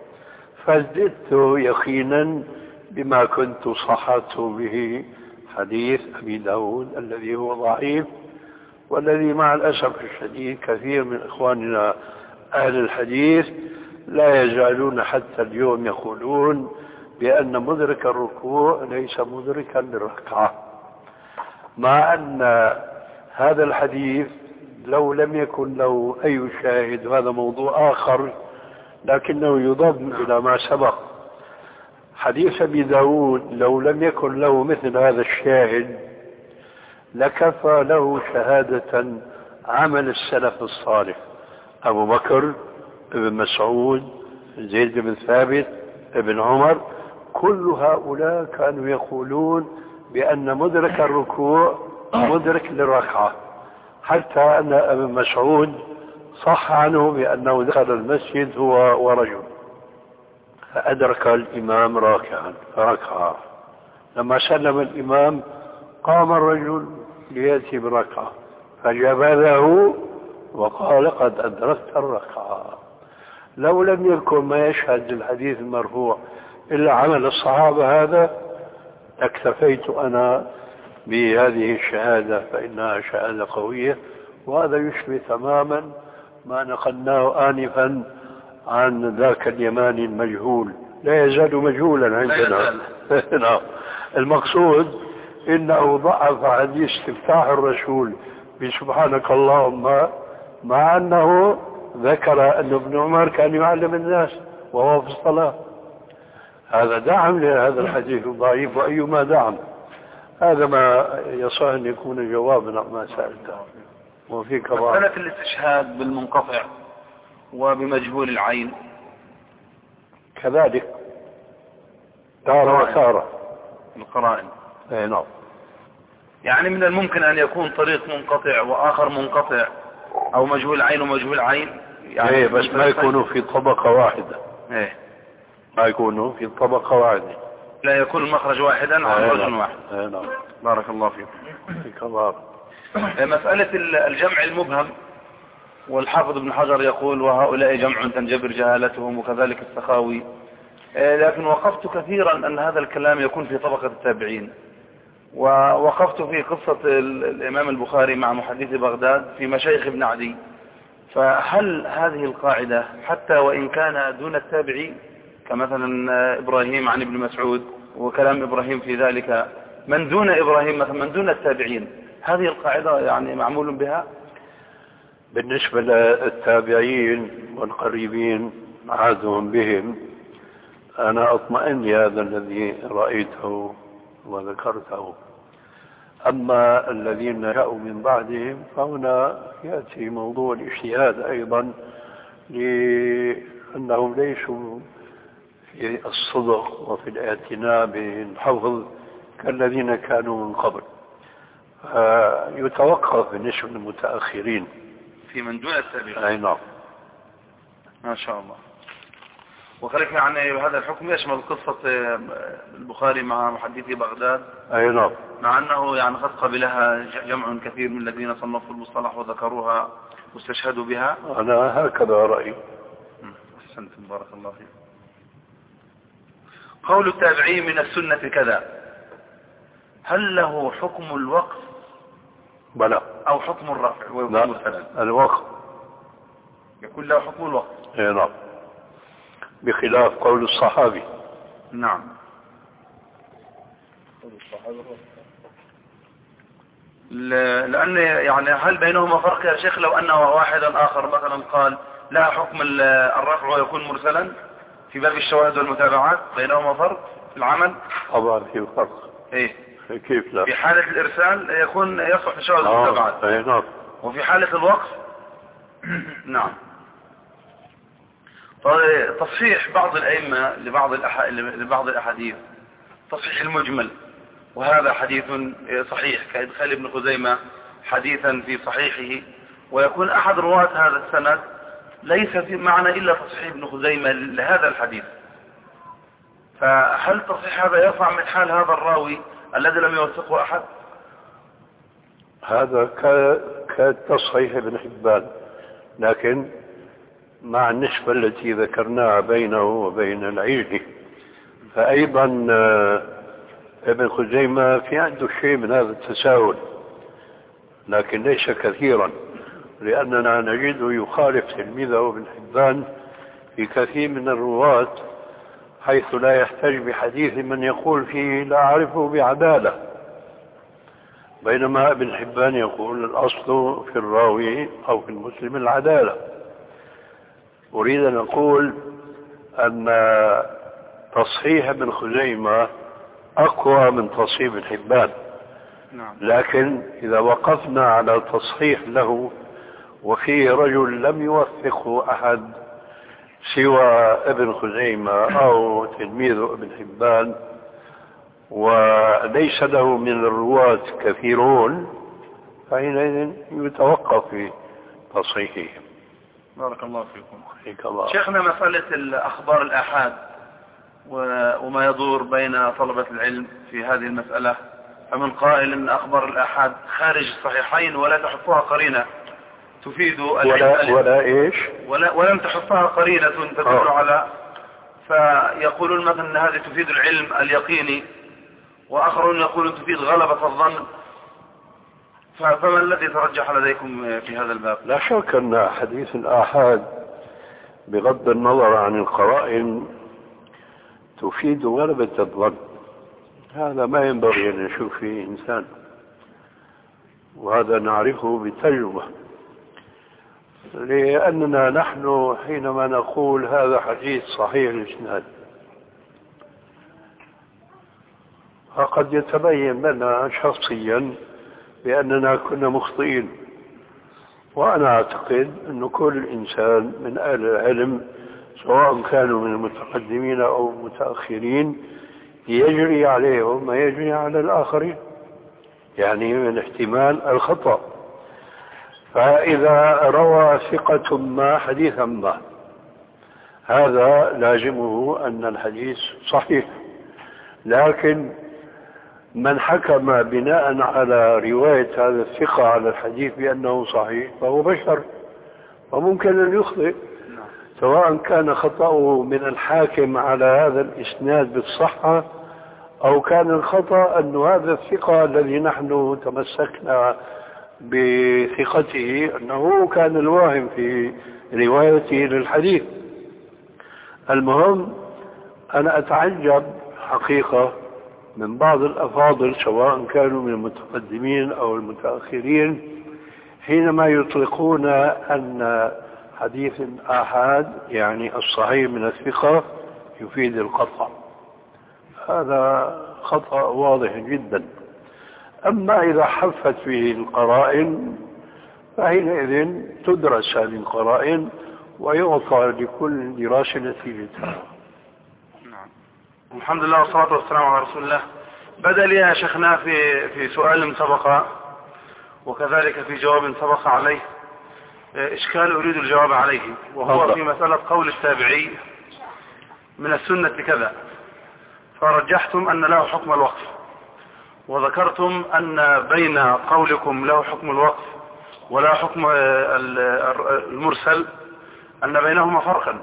فازددت يقينا بما كنت صححت به حديث أبي داود الذي هو ضعيف، والذي مع الأسف الشديد كثير من إخواننا أهل الحديث لا يزالون حتى اليوم يقولون بأن مدرك الركوع ليس مدركا للركعة، مع أن هذا الحديث لو لم يكن له أي شاهد، وهذا موضوع آخر، لكنه يضم إلى ما سبق. حديث أبي داود لو لم يكن له مثل هذا الشاهد لكفى له شهادة عمل السلف الصالح: أبو بكر، ابن مسعود، زيد بن ثابت، ابن عمر، كل هؤلاء كانوا يقولون بأن مدرك الركوع مدرك للركعة، حتى أن ابن مسعود صح عنه بأنه دخل المسجد هو ورجل فأدرك الإمام راكعا فركع، لما سلم الإمام قام الرجل ليأتي بركعة فجبذه وقال: قد أدركت الركعة. لو لم يكن ما يشهد للحديث المرفوع إلا عمل الصحابة هذا اكتفيت أنا بهذه الشهادة، فإنها شهادة قوية. وهذا يشبه تماما ما نقلناه آنفا عن ذاك اليماني المجهول، لا يزال مجهولا عندنا. نعم. المقصود إنه ضعف حديث استفتاح الرسول بسبحانك اللهم، مع أنه ذكر أن ابن عمر كان يعلم الناس وهو في الصلاة. هذا دعم لهذا الحديث الضعيف، وأيما دعم. هذا ما يصح أن يكون جوابا ما سألته. وفي كبار مسألة الاستشهاد بالمنقطع وبمجهول العين كذلك تارة وتارة القرائن. اي نعم. يعني من الممكن أن يكون طريق منقطع وآخر منقطع، أو مجهول عين ومجهول عين، يعني ايه بس ما يكونوا في طبقة واحدة. ايه ما يكونوا في طبقة واحدة. لا يكون المخرج واحدا عن رجل واحد. نعم. بارك الله فيك. فيك الله. مسألة الجمع المبهم، والحافظ ابن حجر يقول وهؤلاء جمع تنجبر جهالتهم، وكذلك السخاوي، لكن وقفت كثيرا أن هذا الكلام يكون في طبقة التابعين، ووقفت في قصة الإمام البخاري مع محدث بغداد في مشايخ ابن عدي. فهل هذه القاعدة حتى وإن كان دون التابعين، كمثلا إبراهيم عن ابن مسعود وكلام إبراهيم في ذلك، من دون إبراهيم مثلا من دون التابعين، هذه القاعدة يعني معمول بها؟ بالنسبة للتابعين والقريبين عادهم بهم، أنا أطمئن لهذا الذي رأيته وذكرته. أما الذين جاءوا من بعدهم فهنا يأتي موضوع الاجتهاد أيضا، لأنهم ليسوا في الصدق وفي الاعتناء بالحفظ كالذين كانوا من قبل، يتوقف بالنسبة للمتأخرين في من دون التابعين. أي نعم. ما شاء الله. وخلق يعني هذا الحكم يشمل قصة البخاري مع محدثي بغداد. أي نعم. مع أنه يعني قد قبلها جمع كثير من الذين صنفوا المصطلح وذكروها واستشهدوا بها. أنا هكذا رأيي. أحسنتم بارك الله فيك. قول التابعي من السنة كذا، هل له حكم الوقف بلى أو حكم الرفع ويكون مثلا؟ الوقف يكون له حكم الوقف. اي نعم، بخلاف قول الصحابي. نعم. لأن يعني هل بينهما فرق يا شيخ لو أنه واحدا آخر مثلا قال لا حكم الرفع ويكون مرسلا في باب الشواهد والمتابعات، بينهما فرق في العمل؟ طبعا في فرق. ايه كيف لا؟ في حالة الإرسال يكون يصح في الشواهد والمتابعات. اي نعم. وفي حالة الوقف نعم. تصحيح بعض الأئمة لبعض الأح... لبعض الأحاديث، تصحيح المجمل، وهذا حديث صحيح كإدخال ابن خزيمة حديثا في صحيحه، ويكون أحد رواة هذا السند ليس في معنى إلا تصحيح ابن خزيمة لهذا الحديث، فهل تصحيح هذا يرفع من حال هذا الراوي الذي لم يوثقه أحد؟ هذا كتصحيح ابن حبان، لكن مع النسبة التي ذكرناها بينه وبين العجلي، فأيضا ابن خزيمة في عنده شيء من هذا التساهل، لكن ليس كثيرا، لأننا نجده يخالف تلميذه ابن حبان في كثير من الرواة، حيث لا يحتج بحديث من يقول فيه لا أعرفه بعدالة، بينما ابن حبان يقول الأصل في الراوي أو في المسلم العدالة. أريد أن أقول أن تصحيح ابن خزيمة أقوى من تصحيح ابن حبان، لكن إذا وقفنا على تصحيح له وفيه رجل لم يوثقه أحد سوى ابن خزيمة أو تلميذ ابن حبان وليس له من الرواة كثيرون، فحينئذ يتوقف في تصحيحهم. بارك الله فيكم. فيك الله. شيخنا، مسألة الأخبار الآحاد وما يدور بين طلبة العلم في هذه المسألة، فمن قائل أن أخبار الآحاد خارج الصحيحين ولا تحطها قرينة تفيد ولا, ولا إيش ولا ولم تحطها قرينة تدل أوه. على، فيقولون مثلا أن هذه تفيد العلم اليقيني، وآخرون يقولون تفيد غلبة الظن، فما الذي ترجح لديكم في هذا الباب؟ لا شك أن حديث الآحاد بغض النظر عن القرائن تفيد غلبة الظن، هذا ما ينبغي أن نشوف فيه إنسان، وهذا نعرفه بالتجربة، لأننا نحن حينما نقول هذا حديث صحيح الإسناد فقد يتبين لنا شخصيا بأننا كنا مخطئين، وأنا أعتقد أن كل إنسان من أهل العلم سواء كانوا من المتقدمين أو المتأخرين يجري عليهم ما يجري على الآخرين، يعني من احتمال الخطأ. فإذا روى ثقة ما حديثا ما هذا لازمه أن الحديث صحيح، لكن من حكم بناء على رواية هذا الثقة على الحديث بأنه صحيح فهو بشر وممكن أن يخطئ، سواء كان خطأه من الحاكم على هذا الإسناد بالصحة أو كان الخطأ أن هذا الثقة الذي نحن تمسكنا بثقته أنه كان الواهم في روايته للحديث. المهم أنا أتعجب حقيقة من بعض الأفاضل سواء كانوا من المتقدمين أو المتأخرين حينما يطلقون أن حديث آحاد يعني الصحيح من الثقة يفيد القطع. هذا خطأ واضح جدا. أما إذا حفت فيه القرائن فحينئذ تدرس هذه القرائن ويعطى لكل دراسة نتيجتها. نعم. الحمد لله والصلاة والسلام على رسول الله. بدأ لي يا شيخنا في في سؤال سبق وكذلك في جواب سبق عليه إشكال أريد الجواب عليه، وهو في مسألة قول التابعي من السنة كذا، فرجحتم أن له حكم الوقف، وذكرتم أن بين قولكم له حكم الوقف ولا حكم المرسل أن بينهما فرقا،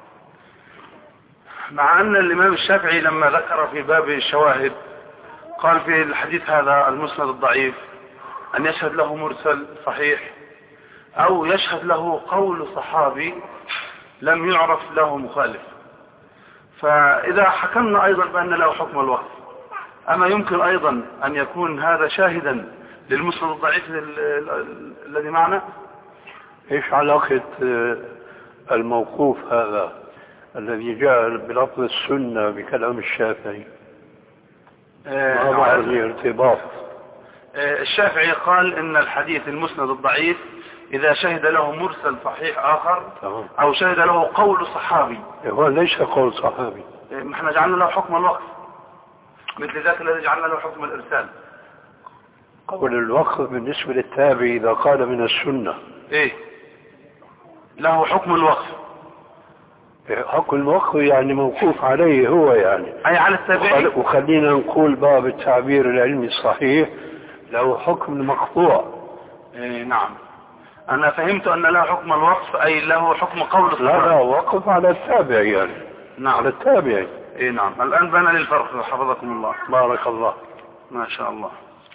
مع أن الإمام الشافعي لما ذكر في باب الشواهد قال في الحديث هذا المسند الضعيف أن يشهد له مرسل صحيح أو يشهد له قول صحابي لم يعرف له مخالف. فإذا حكمنا أيضا بأن له حكم الوقف، أما يمكن أيضا أن يكون هذا شاهدا للمسند الضعيف الذي معنا؟ إيش علاقة الموقوف هذا الذي جاء بلفظ السنة بكلام الشافعي؟ ما بعض الارتباط. الشافعي قال إن الحديث المسند الضعيف إذا شهد له مرسل صحيح آخر أو شهد له قول صحابي. هو ليس قول صحابي، احنا جعلنا له حكم الوقف مثل ذاك الذي جعلنا له حكم الإرسال. قول الوقف بالنسبة للتابعي إذا قال من السنة إيه له حكم الوقف. حكم الوقف يعني موقوف عليه هو يعني أي على التابعي. وخلينا نقول باب التعبير العلمي الصحيح له حكم المقطوع. إيه نعم، أنا فهمت أن له حكم الوقف أي له حكم قول الصحابي. لا لا وقف على التابع يعني. نعم على التابع. إيه نعم. الآن بان للفرق حفظكم الله. بارك الله. ما شاء الله.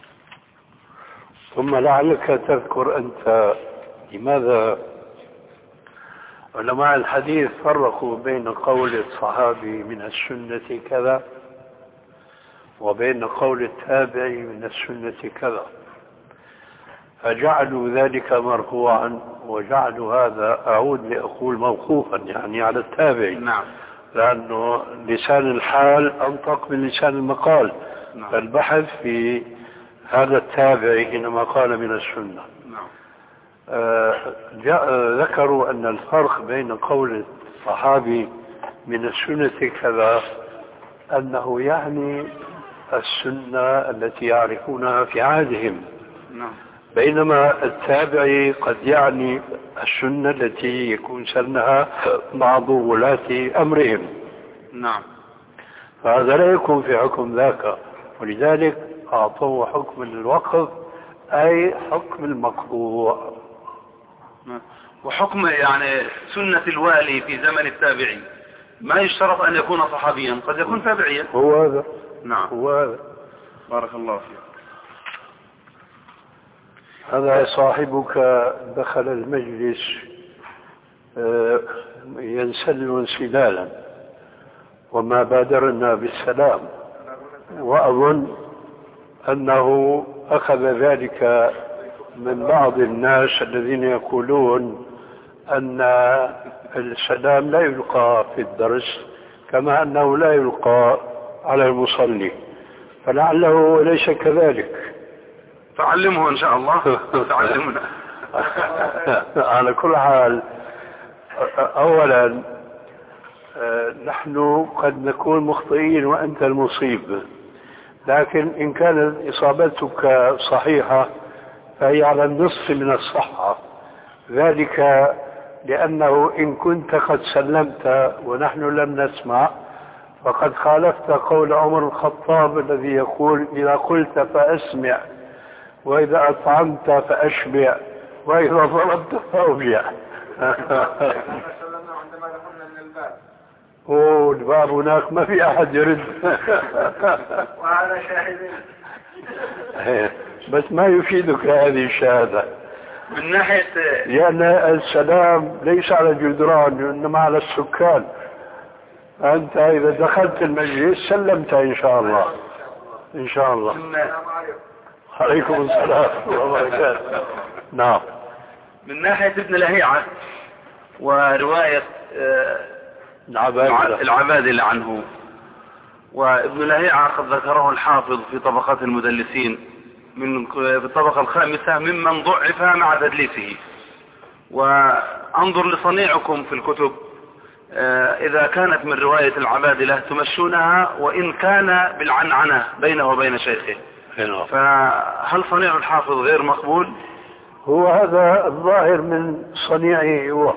ثم لعلك تذكر أنت لماذا علماء الحديث فرقوا بين قول الصحابي من السنة كذا وبين قول التابعي من السنة كذا، فجعلوا ذلك مرفوعا وجعلوا هذا أعود لأقول موقوفا يعني على التابعي. نعم. لأنه لسان الحال أنطق من لسان المقال. نعم. فالبحث في هذا التابعي حينما قال من السنة. نعم. آه جاء ذكروا أن الفرق بين قول الصحابي من السنة كذا أنه يعني السنة التي يعرفونها في عهدهم. نعم. بينما التابعي قد يعني السنة التي يكون سنها بعض ولاة أمرهم. نعم. فهذا لا يكون في حكم ذاك، ولذلك أعطوه حكم الوقف أي حكم المقطوع. وحكم يعني سنة الوالي في زمن التابعي ما يشترط أن يكون صحابيا، قد يكون تابعيا. هو هذا. نعم. هو هذا. بارك الله فيك. هذا صاحبك دخل المجلس ينسل انسلالا وما بادرنا بالسلام، وأظن أنه أخذ ذلك من بعض الناس الذين يقولون أن السلام لا يلقى في الدرس كما أنه لا يلقى على المصلي، فلعله ليس كذلك. تعلمه إن شاء الله. تعلمنا. على كل حال، أولا نحن قد نكون مخطئين وأنت المصيب، لكن إن كانت إصابتك صحيحة فهي على النصف من الصحة، ذلك لأنه إن كنت قد سلمت ونحن لم نسمع فقد خالفت قول عمر الخطاب الذي يقول إذا قلت فأسمع، وإذا أطعمت فأشبع، وإذا ضربت فأوجع. أوه الباب هناك ما في أحد يرد. وهذا شاهد بس ما يفيدك هذه الشهادة من ناحية، لأن السلام ليس على الجدران إنما على السكان. أنت إذا دخلت المجلس سلمت إن شاء الله. إن شاء الله. عليكم السلام ورحمة الله وبركاته. نعم. من ناحية ابن لهيعة ورواية العبادلة العبادلة عنه، وابن لهيعة قد ذكره الحافظ في طبقات المدلسين من في الطبقة الخامسة ممن ضعف مع تدليسه. وانظر لصنيعكم في الكتب، إذا كانت من رواية العبادلة تمشونها وإن كان بالعنعنة بينه وبين شيخه. فهل صنيع الحافظ غير مقبول؟ هو هذا الظاهر من صنيعه هو،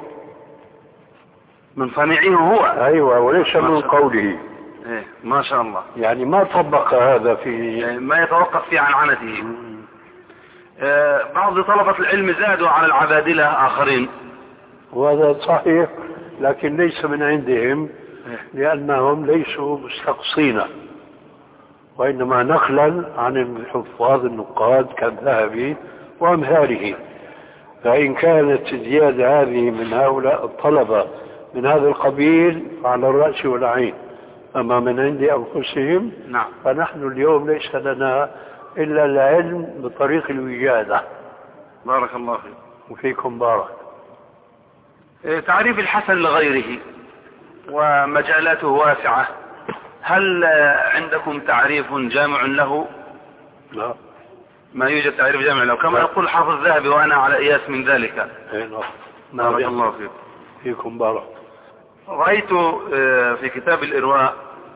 من صنيعه هو. أيوة، وليس من قوله. إيه ما شاء الله. يعني ما طبق هذا في، ما يتوقف في عنعنته. آه بعض طلبة العلم زادوا على العبادلة آخرين، وهذا صحيح، لكن ليس من عندهم، لأنهم ليسوا مستقصين، وإنما نقلا عن الحفاظ النقاد كالذهبي وأمثاله. فإن كانت الزيادة هذه من هؤلاء الطلبة من هذا القبيل فعلى الرأس والعين، أما من عند أنفسهم نعم. فنحن اليوم ليس لنا إلا العلم بطريق الوجادة. بارك الله فيك. وفيكم بارك. تعريف الحسن لغيره ومجالاته واسعة، هل عندكم تعريف جامع له؟ لا، ما يوجد تعريف جامع له، كما يقول حافظ الذهبي وأنا على إياس من ذلك. بارك الله فيك. فيكم بارك. رأيت في كتاب الإرواء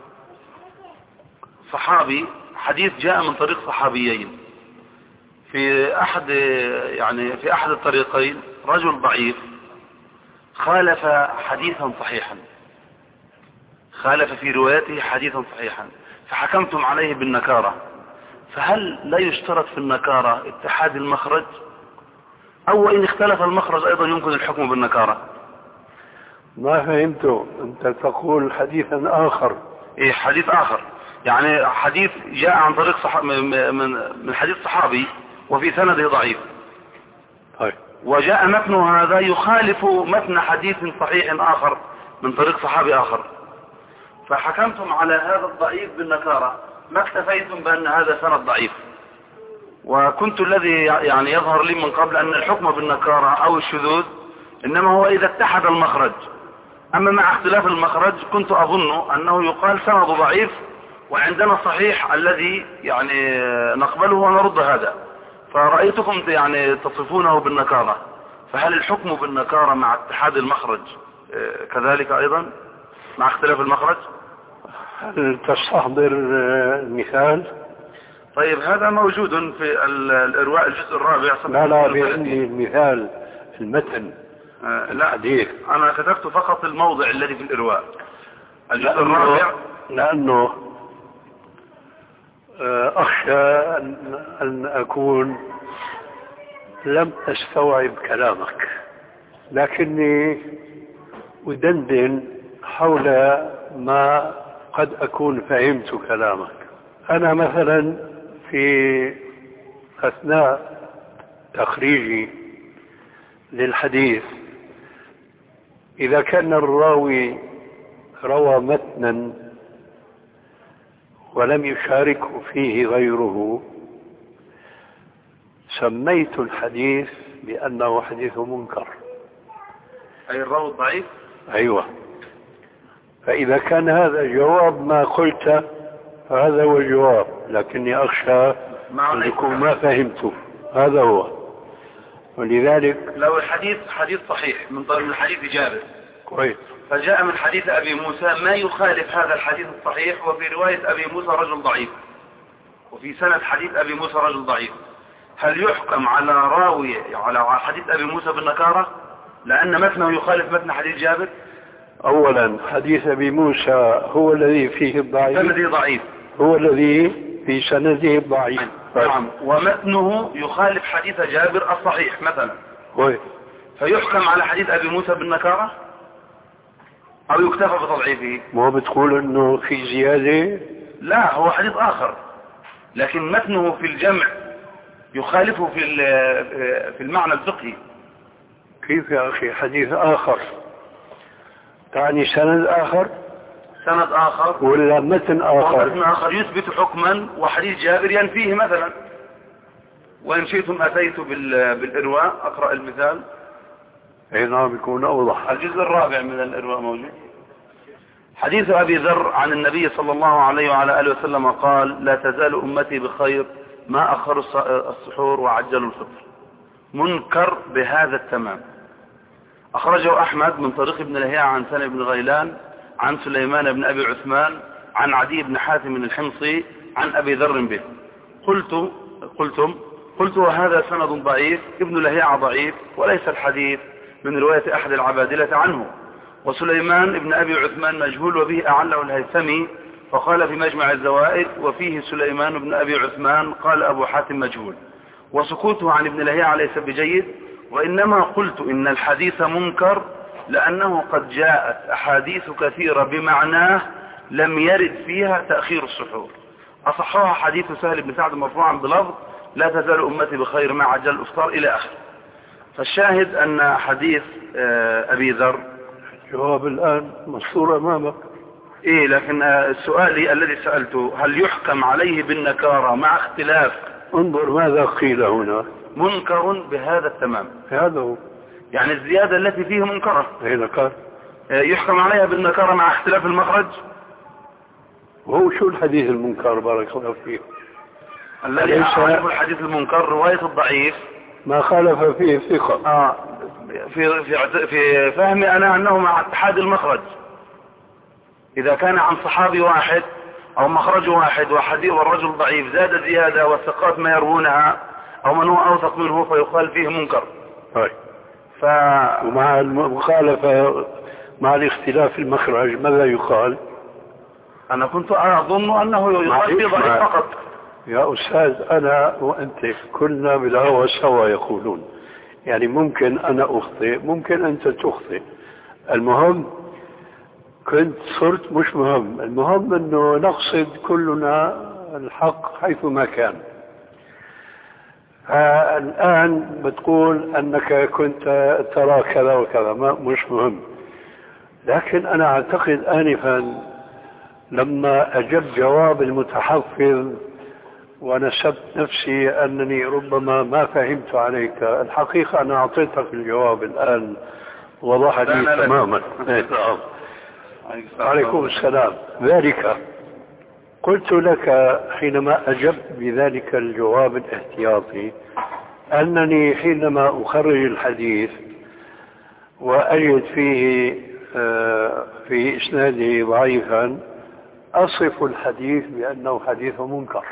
صحابي، حديث جاء من طريق صحابيين، في أحد يعني في أحد الطريقين رجل ضعيف خالف حديثا صحيحا، خالف في روايته حديثا صحيحا، فحكمتم عليه بالنكارة. فهل لا يشترط في النكارة اتحاد المخرج، أو إن اختلف المخرج أيضا يمكن الحكم بالنكارة؟ ما فهمته. أنت تقول حديثا آخر. إيه حديث آخر، يعني حديث جاء عن طريق صح... من... من حديث صحابي وفي سنده ضعيف. طيب. وجاء متن هذا يخالف متن حديث صحيح آخر من طريق صحابي آخر، فحكمتم على هذا الضعيف بالنكارة، ما اكتفيتم بأن هذا سند ضعيف. وكنت الذي يعني يظهر لي من قبل أن الحكم بالنكارة أو الشذوذ إنما هو إذا اتحد المخرج، أما مع اختلاف المخرج كنت أظن أنه يقال سند ضعيف وعندنا صحيح الذي يعني نقبله ونرد هذا، فرأيتكم يعني تصفونه بالنكارة. فهل الحكم بالنكارة مع اتحاد المخرج كذلك أيضا مع اختلاف المخرج؟ هل تستحضر المثال؟ طيب هذا موجود في الإرواء الجزء الرابع. لا لا بإني المثال المتن. آه لا حديث. أنا كتبت فقط الموضع الذي في الإرواء الجزء الرابع، لأنه أخشى أن أكون لم أستوعب كلامك، لكني أدندن حول ما قد أكون فهمت كلامك. أنا مثلا في أثناء تخريجي للحديث إذا كان الراوي روى متنا ولم يشاركه فيه غيره سميت الحديث بأنه حديث منكر، أي الراوي الضعيف. أيوة. فإذا كان هذا جواب ما قلت فهذا هو الجواب، لكني أخشى أن يكون ما فهمته. هذا هو. ولذلك لو الحديث حديث صحيح من طريق الحديث جابر كويس، فجاء من حديث أبي موسى ما يخالف هذا الحديث الصحيح، وفي رواية أبي موسى رجل ضعيف، وفي سند حديث أبي موسى رجل ضعيف، هل يحكم على راوي على حديث أبي موسى بالنكارة لأن متنه يخالف متن حديث جابر؟ أولا حديث أبي موسى هو الذي فيه الضعيف، الذي ضعيف هو الذي في سنده الضعيف. نعم. ومتنه يخالف حديث جابر الصحيح مثلا، وي. فيحكم على حديث أبي موسى بالنكارة أو يكتفى بتضعيفه؟ ما بتقول أنه في زيادة؟ لا، هو حديث آخر، لكن متنه في الجمع يخالفه في في المعنى الفقهي. كيف يا أخي حديث آخر تعني سند آخر؟ سند آخر ولا متن آخر؟ متن آخر يثبت حكما وحديث جابر ينفيه مثلا. وإن شئتم أتيت بالإرواء أقرأ المثال. أي نعم، يكون أوضح. الجزء الرابع من الإرواء موجود. حديث أبي ذر عن النبي صلى الله عليه وعلى آله وسلم قال: لا تزال أمتي بخير ما أخروا السحور وعجلوا الفطر. منكر بهذا التمام. أخرجه أحمد من طريق ابن لهيعة عن سنة بن غيلان عن سليمان بن أبي عثمان عن عدي بن حاتم الحمصي عن أبي ذر به. قلت قلتم قلت وهذا سند ضعيف، ابن لهيعة ضعيف وليس الحديث من رواية أحد العبادلة عنه، وسليمان بن أبي عثمان مجهول وبه أعله الهيثمي فقال في مجمع الزوائد وفيه سليمان بن أبي عثمان قال أبو حاتم مجهول، وسكوته عن ابن لهيعة ليس بجيد. وإنما قلت إن الحديث منكر لأنه قد جاءت أحاديث كثيرة بمعناه لم يرد فيها تأخير السحور. أصحها حديث سهل بن سعد مرفوعا بلفظ: لا تزال أمتي بخير ما عجل الإفطار إلى آخر. فالشاهد أن حديث أبي ذر جواب الآن مصور أمامك. إيه، لكن السؤال الذي سألته هل يحكم عليه بالنكارة مع اختلاف؟ انظر ماذا قيل هنا: منكر بهذا التمام. هذا هو يعني الزيادة التي فيه منكرة. هي نكار. يحكم عليها بالنكارة مع اختلاف المخرج. وهو شو الحديث المنكر بارك الله فيه؟ الذي يعرف الحديث المنكر رواية الضعيف ما خالف فيه الثقة. آه في في في فهمي أنا أنه مع اتحاد المخرج. إذا كان عن صحابي واحد أو مخرج واحد وحديث والرجل ضعيف زاد زيادة والثقات ما يروونها أو من هو أوثق منه فيقال فيه منكر. طيب. ف... ومع المخالفة مع الاختلاف المخرج ماذا يقال؟ أنا كنت أظن أنه يقال فيه ضعيف فقط. يا أستاذ، أنا وأنت كلنا بالهوى سوا يقولون، يعني ممكن أنا أخطئ ممكن أنت تخطئ، المهم كنت صرت مش مهم، المهم أنه نقصد كلنا الحق حيثما كان. الآن بتقول أنك كنت ترى كذا وكذا، ما مش مهم، لكن أنا أعتقد آنفا لما أجب جواب المتحفظ ونسبت نفسي أنني ربما ما فهمت عليك، الحقيقة أنا أعطيتك الجواب الآن وضح لي تماما. عليكم السلام. ذلك قلت لك حينما أجبت بذلك الجواب الاحتياطي أنني حينما أخرج الحديث وأجد فيه في إسناده ضعيفا أصف الحديث بأنه حديث منكر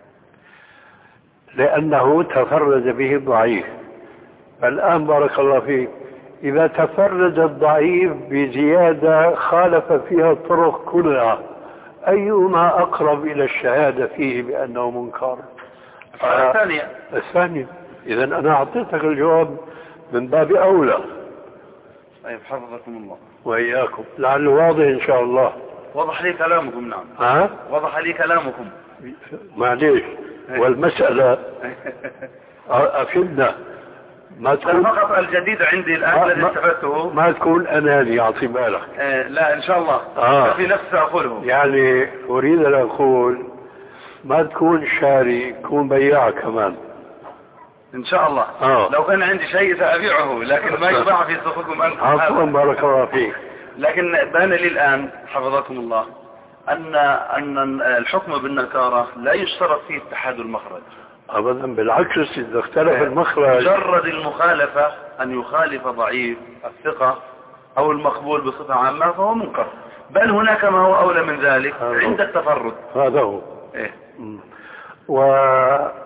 لأنه تفرد به الضعيف. فالآن بارك الله فيك، إذا تفرد الضعيف بزيادة خالف فيها الطرق كلها، أيهما أقرب إلى الشهادة فيه بأنه منكر؟ الثانية. آه الثانية. إذا أنا أعطيتك الجواب من باب أولى. طيب حفظكم الله. وإياكم. لعله واضح إن شاء الله. وضح لي كلامكم. نعم. ها؟ وضح لي كلامكم. معليش. والمسألة أفدنا. ما تكون فقط الجديد عندي الآن الذي استفدته ما تكون أناني أعطي بالك. آه لا إن شاء الله. آه. في نفس أقوله. يعني أريد أن أقول ما تكون شاري، تكون بياع كمان إن شاء الله. آه. لو كان عندي شيء سأبيعه لكن ما يباع في سوقكم أنتم. عفوا بارك الله فيك. لكن بان لي الآن حفظكم الله أن أن الحكم بالنكارة لا يشترط فيه اتحاد المخرج أبدا، بالعكس إذا اختلف المخرج مجرد المخالفة أن يخالف ضعيف الثقة أو المقبول بصفة عامة فهو منكر، بل هناك ما هو أولى من ذلك عند التفرد. هذا هو. إيه؟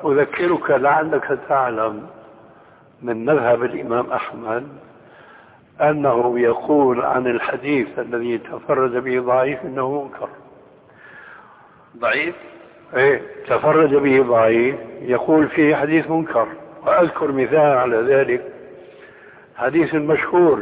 وأذكرك لعلك تعلم من مذهب الإمام أحمد أنه يقول عن الحديث الذي تفرد به ضعيف إنه منكر. ضعيف؟ إيه، تفرد به ضعيف يقول فيه حديث منكر. وأذكر مثال على ذلك، حديث مشهور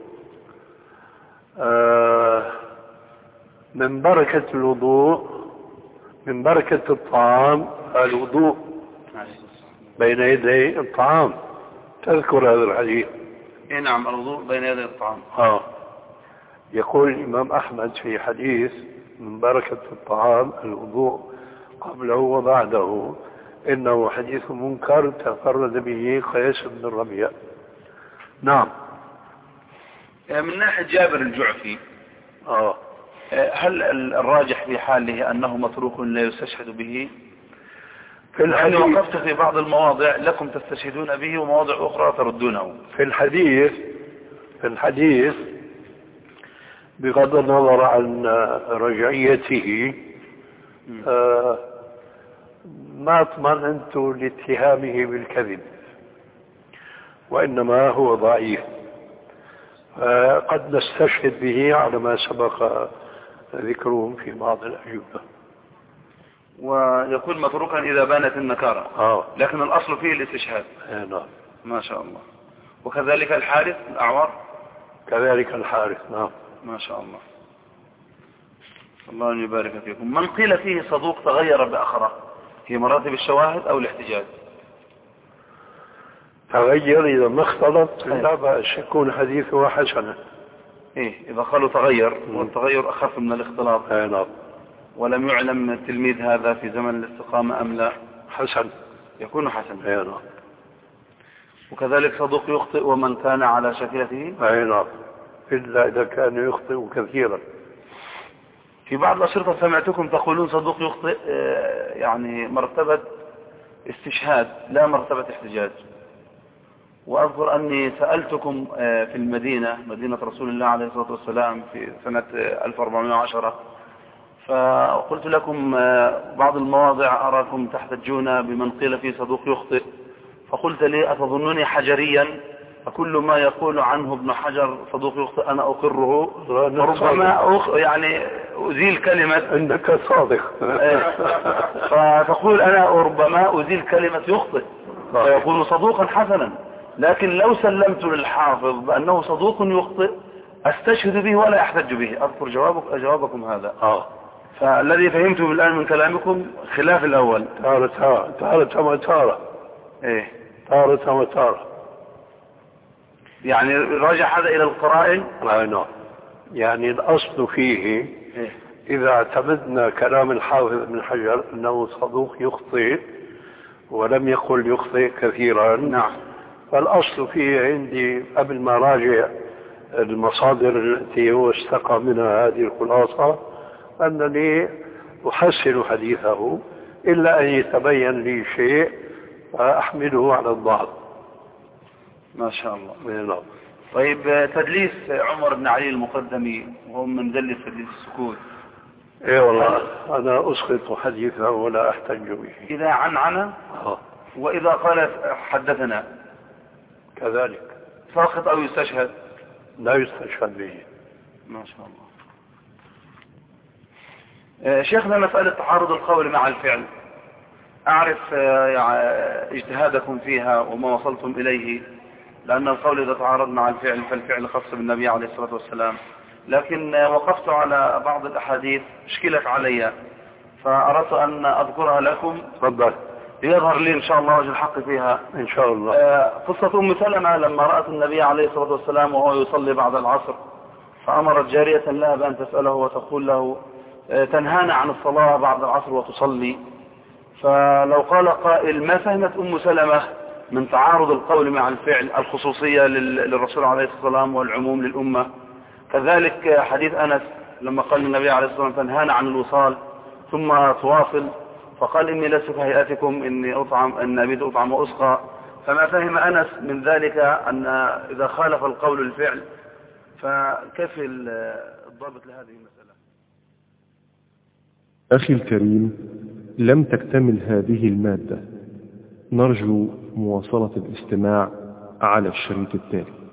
آه من بركة الوضوء، من بركة الطعام الوضوء بين يدي الطعام. تذكر هذا الحديث؟ إيه نعم، الوضوء بين يدي الطعام. آه. يقول الإمام أحمد في حديث من بركة الطعام الوضوء قبله وبعده إنه حديث منكر تفرد به قيس بن الربيع. نعم. من ناحية جابر الجعفي، آه. هل الراجح في حاله أنه متروك لا يستشهد به؟ في الحديث أنا وقفت في بعض المواضع لكم تستشهدون به ومواضع أخرى تردونه. في الحديث في الحديث بغض النظر عن رجعيته آه ما اطمأننت لاتهامه بالكذب، وإنما هو ضعيف. آه قد نستشهد به على ما سبق ذكرهم في بعض الأجوبة. ويكون متروكا إذا بانت النكارة. آه. لكن الأصل فيه الاستشهاد. آه نعم. ما شاء الله. وكذلك الحارث الأعور. كذلك الحارث. نعم. ما شاء الله. الله يبارك فيكم. من قيل فيه صدوق تغير بأخره في مراتب الشواهد أو الاحتجاج؟ تغير إذا ما اختلط لا بأس يكون حديثه حسنا. إيه إذا قالوا تغير والتغير أخف من الاختلاط. آه نعم. ولم يعلم التلميذ هذا في زمن الاستقامة أم لا، حسن يكون حسن. آه نعم. وكذلك صدوق يخطئ ومن كان على شكلته. آه نعم، إلا إذا كان يخطئ كثيرا. في بعض الأشرطة سمعتكم تقولون صدوق يخطئ يعني مرتبة استشهاد لا مرتبة احتجاج. وأذكر أني سألتكم في المدينة، مدينة رسول الله عليه الصلاة والسلام، في سنة ألف وأربعمائة وعشرة، فقلت لكم بعض المواضع أراكم تحتجون بمن قيل فيه صدوق يخطئ، فقلت لي أتظنني حجريا فكل ما يقول عنه ابن حجر صدوق يخطئ أنا أقره، ربما أخ يعني أزيل كلمة إنك صادق. فتقول أنا ربما أزيل كلمة يخطئ فيكون صدوقا حسنا. لكن لو سلمت للحافظ بأنه صدوق يخطئ أستشهد به ولا أحتج به. أذكر جوابك جوابكم هذا. آه. فالذي فهمته الآن من كلامكم خلاف الأول. تارة تارة وتارة. إيه تارة وتارة. يعني راجع هذا إلى القرائن. آه نعم. يعني الأصل فيه إيه؟ إذا اعتمدنا كلام الحافظ ابن حجر أنه صدوق يخطئ ولم يقل يخطئ كثيرا. نعم. فالأصل فيه عندي قبل ما راجع المصادر التي هو استقى منها هذه الخلاصة أنني أحسن حديثه إلا أن يتبين لي شيء فأحمله على الضعف. ما شاء الله. نعم. طيب تدليس عمر بن علي المقدمي وهو من دلس تدليس السكوت. ايه والله انا اسقط حديثه ولا احتج به. اذا عنعنه آه. واذا قال حدثنا كذلك ساقط او يستشهد؟ لا يستشهد به. ما شاء الله. آه شيخنا مسألة تعارض القول مع الفعل، اعرف آه يعني اجتهادكم فيها وما وصلتم اليه، لأن القول إذا تعارض مع الفعل فالفعل خاص بالنبي عليه الصلاة والسلام، لكن وقفت على بعض الأحاديث اشكلت علي فأردت أن أذكرها لكم. تفضل. ليظهر لي إن شاء الله وجه الحق فيها. إن شاء الله. قصة أم سلمة لما رأت النبي عليه الصلاة والسلام وهو يصلي بعد العصر فأمرت جارية لها بأن تسأله وتقول له تنهانا عن الصلاة بعد العصر وتصلي. فلو قال قائل ما فهمت أم سلمة من تعارض القول مع الفعل الخصوصية للرسول عليه الصلاة والسلام والعموم للأمة؟ كذلك حديث أنس لما قال النبي عليه الصلاة والسلام تنهانا عن الوصال ثم تواصل فقال إني لست كهيئتكم إني أطعم إن أبيت أطعم وأسقى. فما فهم أنس من ذلك أن إذا خالف القول الفعل فكيف الضابط لهذه المسألة؟ أخي الكريم، لم تكتمل هذه المادة، نرجو مواصلة الاستماع على الشريط التالي.